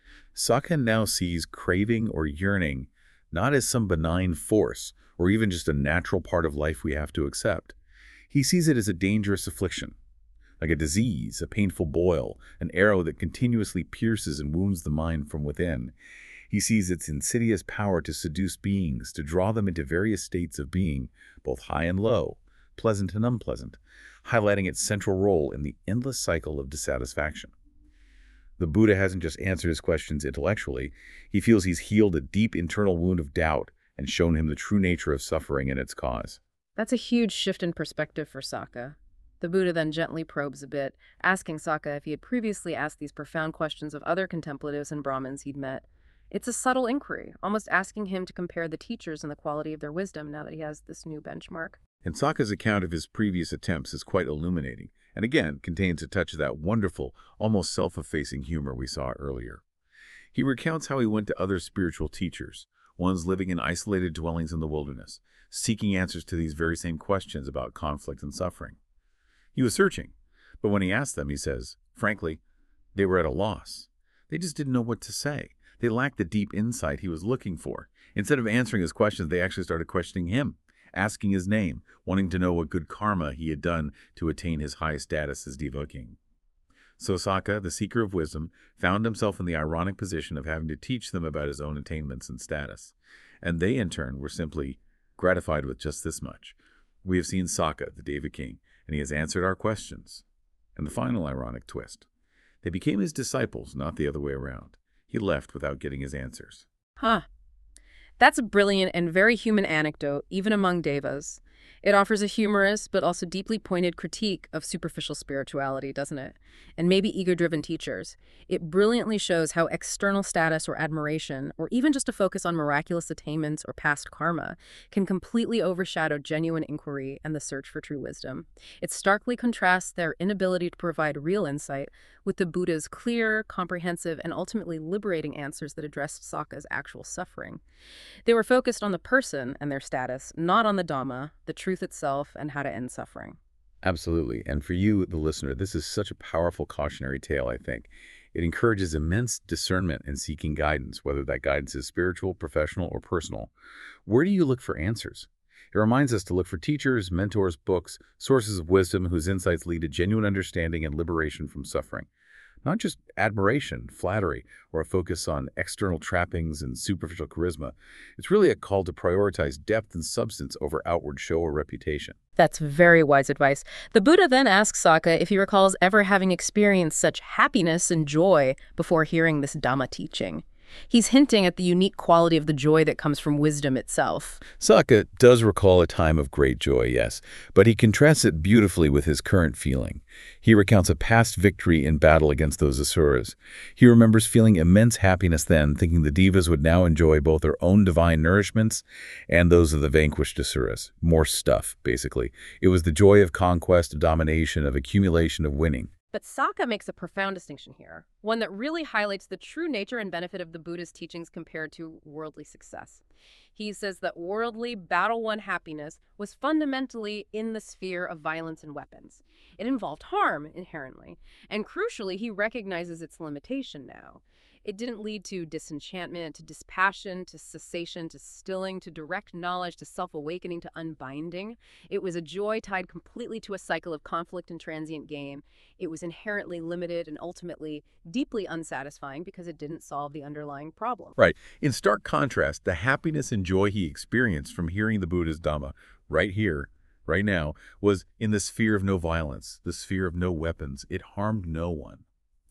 Sokka now sees craving or yearning not as some benign force or even just a natural part of life we have to accept. He sees it as a dangerous affliction, like a disease, a painful boil, an arrow that continuously pierces and wounds the mind from within. He sees its insidious power to seduce beings, to draw them into various states of being, both high and low, pleasant and unpleasant, highlighting its central role in the endless cycle of dissatisfaction. The Buddha hasn't just answered his questions intellectually. He feels he's healed a deep internal wound of doubt and shown him the true nature of suffering and its cause. That's a huge shift in perspective for Sokka. The Buddha then gently probes a bit, asking Sokka if he had previously asked these profound questions of other contemplatives and Brahmins he'd met. It's a subtle inquiry, almost asking him to compare the teachers and the quality of their wisdom now that he has this new benchmark. And Sokka's account of his previous attempts is quite illuminating, and again contains a touch of that wonderful, almost self-effacing humor we saw earlier. He recounts how he went to other spiritual teachers, ones living in isolated dwellings in the wilderness, seeking answers to these very same questions about conflict and suffering. He was searching, but when he asked them, he says, frankly, they were at a loss. They just didn't know what to say. They lacked the deep insight he was looking for. Instead of answering his questions, they actually started questioning him, asking his name, wanting to know what good karma he had done to attain his high status as Deva King. So Sokka, the seeker of wisdom, found himself in the ironic position of having to teach them about his own attainments and status. And they, in turn, were simply gratified with just this much. We have seen Sokka, the Deva King, and he has answered our questions. And the final ironic twist. They became his disciples, not the other way around. He left without getting his answers. Huh. That's a brilliant and very human anecdote, even among devas. It offers a humorous but also deeply pointed critique of superficial spirituality, doesn't it? And maybe ego-driven teachers. It brilliantly shows how external status or admiration, or even just a focus on miraculous attainments or past karma, can completely overshadow genuine inquiry and the search for true wisdom. It starkly contrasts their inability to provide real insight with the Buddha's clear, comprehensive, and ultimately liberating answers that addressed Sokka's actual suffering. They were focused on the person and their status, not on the Dhamma, the truth itself, and how to end suffering. Absolutely. And for you, the listener, this is such a powerful cautionary tale, I think. It encourages immense discernment in seeking guidance, whether that guidance is spiritual, professional, or personal. Where do you look for answers? It reminds us to look for teachers, mentors, books, sources of wisdom whose insights lead to genuine understanding and liberation from suffering. Not just admiration, flattery, or a focus on external trappings and superficial charisma. It's really a call to prioritize depth and substance over outward show or reputation. That's very wise advice. The Buddha then asks Sokka if he recalls ever having experienced such happiness and joy before hearing this Dhamma teaching. He's hinting at the unique quality of the joy that comes from wisdom itself. Sokka does recall a time of great joy, yes, but he contrasts it beautifully with his current feeling. He recounts a past victory in battle against those Asuras. He remembers feeling immense happiness then, thinking the Devas would now enjoy both their own divine nourishments and those of the vanquished Asuras. More stuff, basically. It was the joy of conquest, of domination, of accumulation, of winning. But Sokka makes a profound distinction here, one that really highlights the true nature and benefit of the Buddha's teachings compared to worldly success. He says that worldly, battle-won happiness was fundamentally in the sphere of violence and weapons. It involved harm, inherently, and crucially, he recognizes its limitation now. It didn't lead to disenchantment, to dispassion, to cessation, to stilling, to direct knowledge, to self-awakening, to unbinding. It was a joy tied completely to a cycle of conflict and transient gain. It was inherently limited and ultimately deeply unsatisfying because it didn't solve the underlying problem. Right. In stark contrast, the happiness and joy he experienced from hearing the Buddha's Dhamma right here, right now, was in the sphere of no violence, the sphere of no weapons. It harmed no one.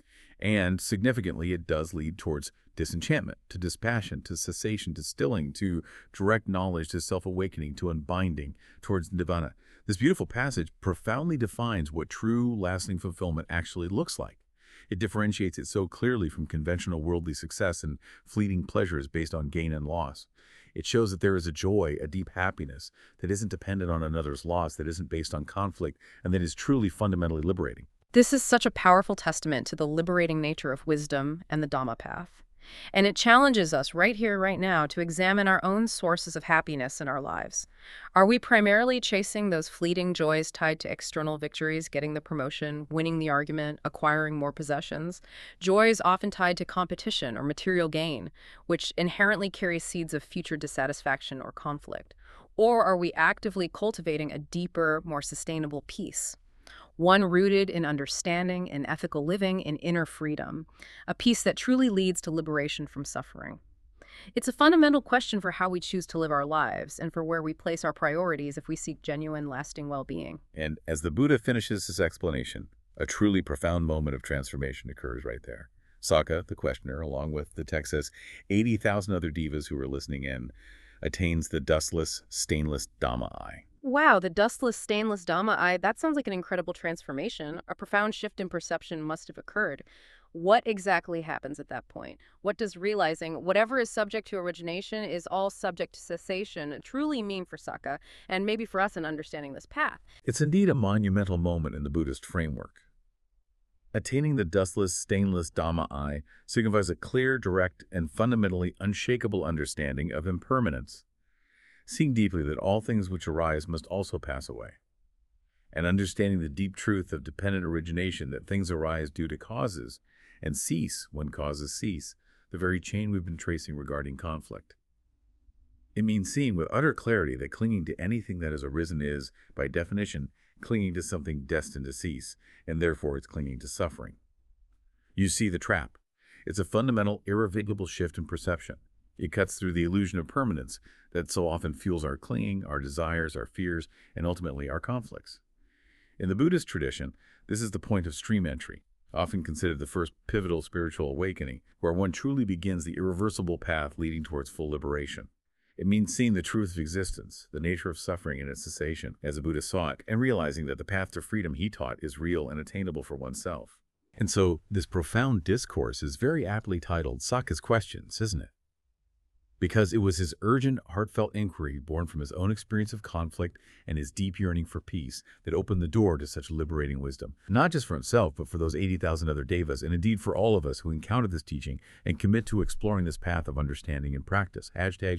And significantly, it does lead towards disenchantment, to dispassion, to cessation, to stilling, to direct knowledge, to self-awakening, to unbinding, towards nirvana. This beautiful passage profoundly defines what true, lasting fulfillment actually looks like. It differentiates it so clearly from conventional worldly success and fleeting pleasures based on gain and loss. It shows that there is a joy, a deep happiness that isn't dependent on another's loss, that isn't based on conflict, and that is truly fundamentally liberating. This is such a powerful testament to the liberating nature of wisdom and the Dhamma path. And it challenges us right here, right now, to examine our own sources of happiness in our lives. Are we primarily chasing those fleeting joys tied to external victories, getting the promotion, winning the argument, acquiring more possessions? Joys often tied to competition or material gain, which inherently carries seeds of future dissatisfaction or conflict. Or are we actively cultivating a deeper, more sustainable peace? One rooted in understanding, in ethical living, in inner freedom, a peace that truly leads to liberation from suffering. It's a fundamental question for how we choose to live our lives and for where we place our priorities if we seek genuine, lasting well-being. And as the Buddha finishes his explanation, a truly profound moment of transformation occurs right there. Sokka, the questioner, along with, the text says, 80,000 other devas who were listening in, attains the dustless, stainless Dhamma eye. Wow, the dustless, stainless Dhamma eye, that sounds like an incredible transformation. A profound shift in perception must have occurred. What exactly happens at that point? What does realizing whatever is subject to origination is all subject to cessation truly mean for Sokka, and maybe for us in understanding this path? It's indeed a monumental moment in the Buddhist framework. Attaining the dustless, stainless Dhamma eye signifies a clear, direct, and fundamentally unshakable understanding of impermanence, seeing deeply that all things which arise must also pass away, and understanding the deep truth of dependent origination, that things arise due to causes and cease when causes cease. the very chain we've been tracing regarding conflict. It means seeing with utter clarity that clinging to anything that has arisen is, by definition, clinging to something destined to cease, and therefore it's clinging to suffering. You see the trap. It's a fundamental, irrevocable shift in perception. It cuts through the illusion of permanence that so often fuels our clinging, our desires, our fears, and ultimately our conflicts. In the Buddhist tradition, this is the point of stream entry, often considered the first pivotal spiritual awakening, where one truly begins the irreversible path leading towards full liberation. It means seeing the truth of existence, the nature of suffering and its cessation, as the Buddha saw it, and realizing that the path to freedom he taught is real and attainable for oneself. And so, this profound discourse is very aptly titled Sakka's Questions, isn't it? Because it was his urgent, heartfelt inquiry born from his own experience of conflict and his deep yearning for peace that opened the door to such liberating wisdom, not just for himself, but for those 80,000 other devas, and indeed for all of us who encounter this teaching and commit to exploring this path of understanding and practice.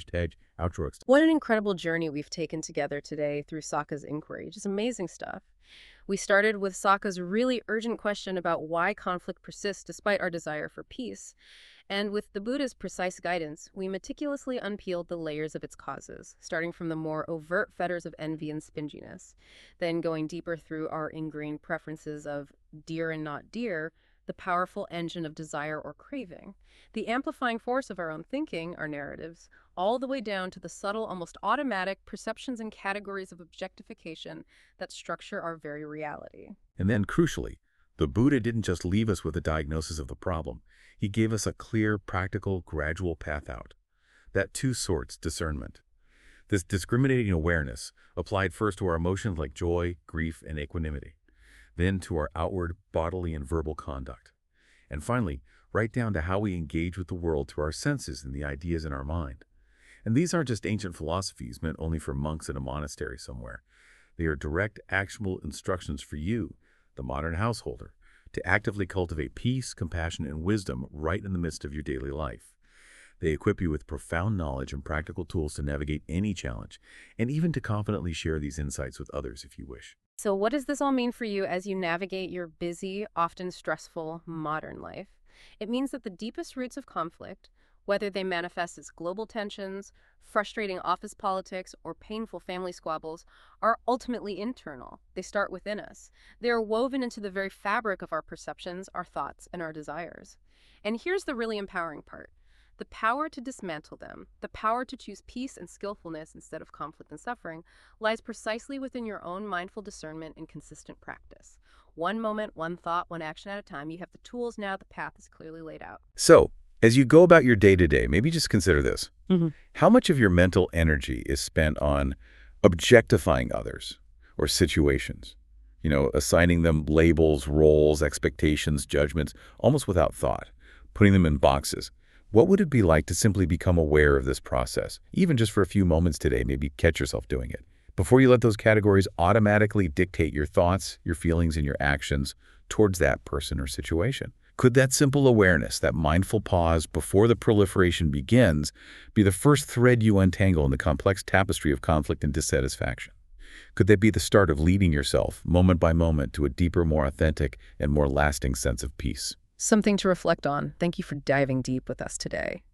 #outro. What an incredible journey we've taken together today through Sakka's inquiry. Just amazing stuff. We started with Sakka's really urgent question about why conflict persists despite our desire for peace. And with the Buddha's precise guidance, we meticulously unpeeled the layers of its causes, starting from the more overt fetters of envy and spinginess, then going deeper through our ingrained preferences of dear and not dear, the powerful engine of desire or craving, the amplifying force of our own thinking, our narratives, all the way down to the subtle, almost automatic perceptions and categories of objectification that structure our very reality. And then, crucially, the Buddha didn't just leave us with a diagnosis of the problem. He gave us a clear, practical, gradual path out. That two sorts, discernment. This discriminating awareness applied first to our emotions like joy, grief, and equanimity, then to our outward bodily and verbal conduct, and finally, right down to how we engage with the world through our senses and the ideas in our mind. And these aren't just ancient philosophies meant only for monks in a monastery somewhere. They are direct, actionable instructions for you, the modern householder, to actively cultivate peace, compassion, and wisdom right in the midst of your daily life. They equip you with profound knowledge and practical tools to navigate any challenge, and even to confidently share these insights with others if you wish. So what does this all mean for you as you navigate your busy, often stressful, modern life? It means that the deepest roots of conflict, whether they manifest as global tensions, frustrating office politics, or painful family squabbles, are ultimately internal. They start within us. They are woven into the very fabric of our perceptions, our thoughts, and our desires. And here's the really empowering part. The power to dismantle them, the power to choose peace and skillfulness instead of conflict and suffering, lies precisely within your own mindful discernment and consistent practice. One moment, one thought, one action at a time. You have the tools now, the path is clearly laid out. So, as you go about your day-to-day, maybe just consider this. How much of your mental energy is spent on objectifying others or situations? Assigning them labels, roles, expectations, judgments, almost without thought, putting them in boxes. What would it be like to simply become aware of this process, even just for a few moments today, maybe catch yourself doing it, before you let those categories automatically dictate your thoughts, your feelings, and your actions towards that person or situation? Could that simple awareness, that mindful pause before the proliferation begins, be the first thread you untangle in the complex tapestry of conflict and dissatisfaction? Could that be the start of leading yourself, moment by moment, to a deeper, more authentic, and more lasting sense of peace? Something to reflect on. Thank you for diving deep with us today.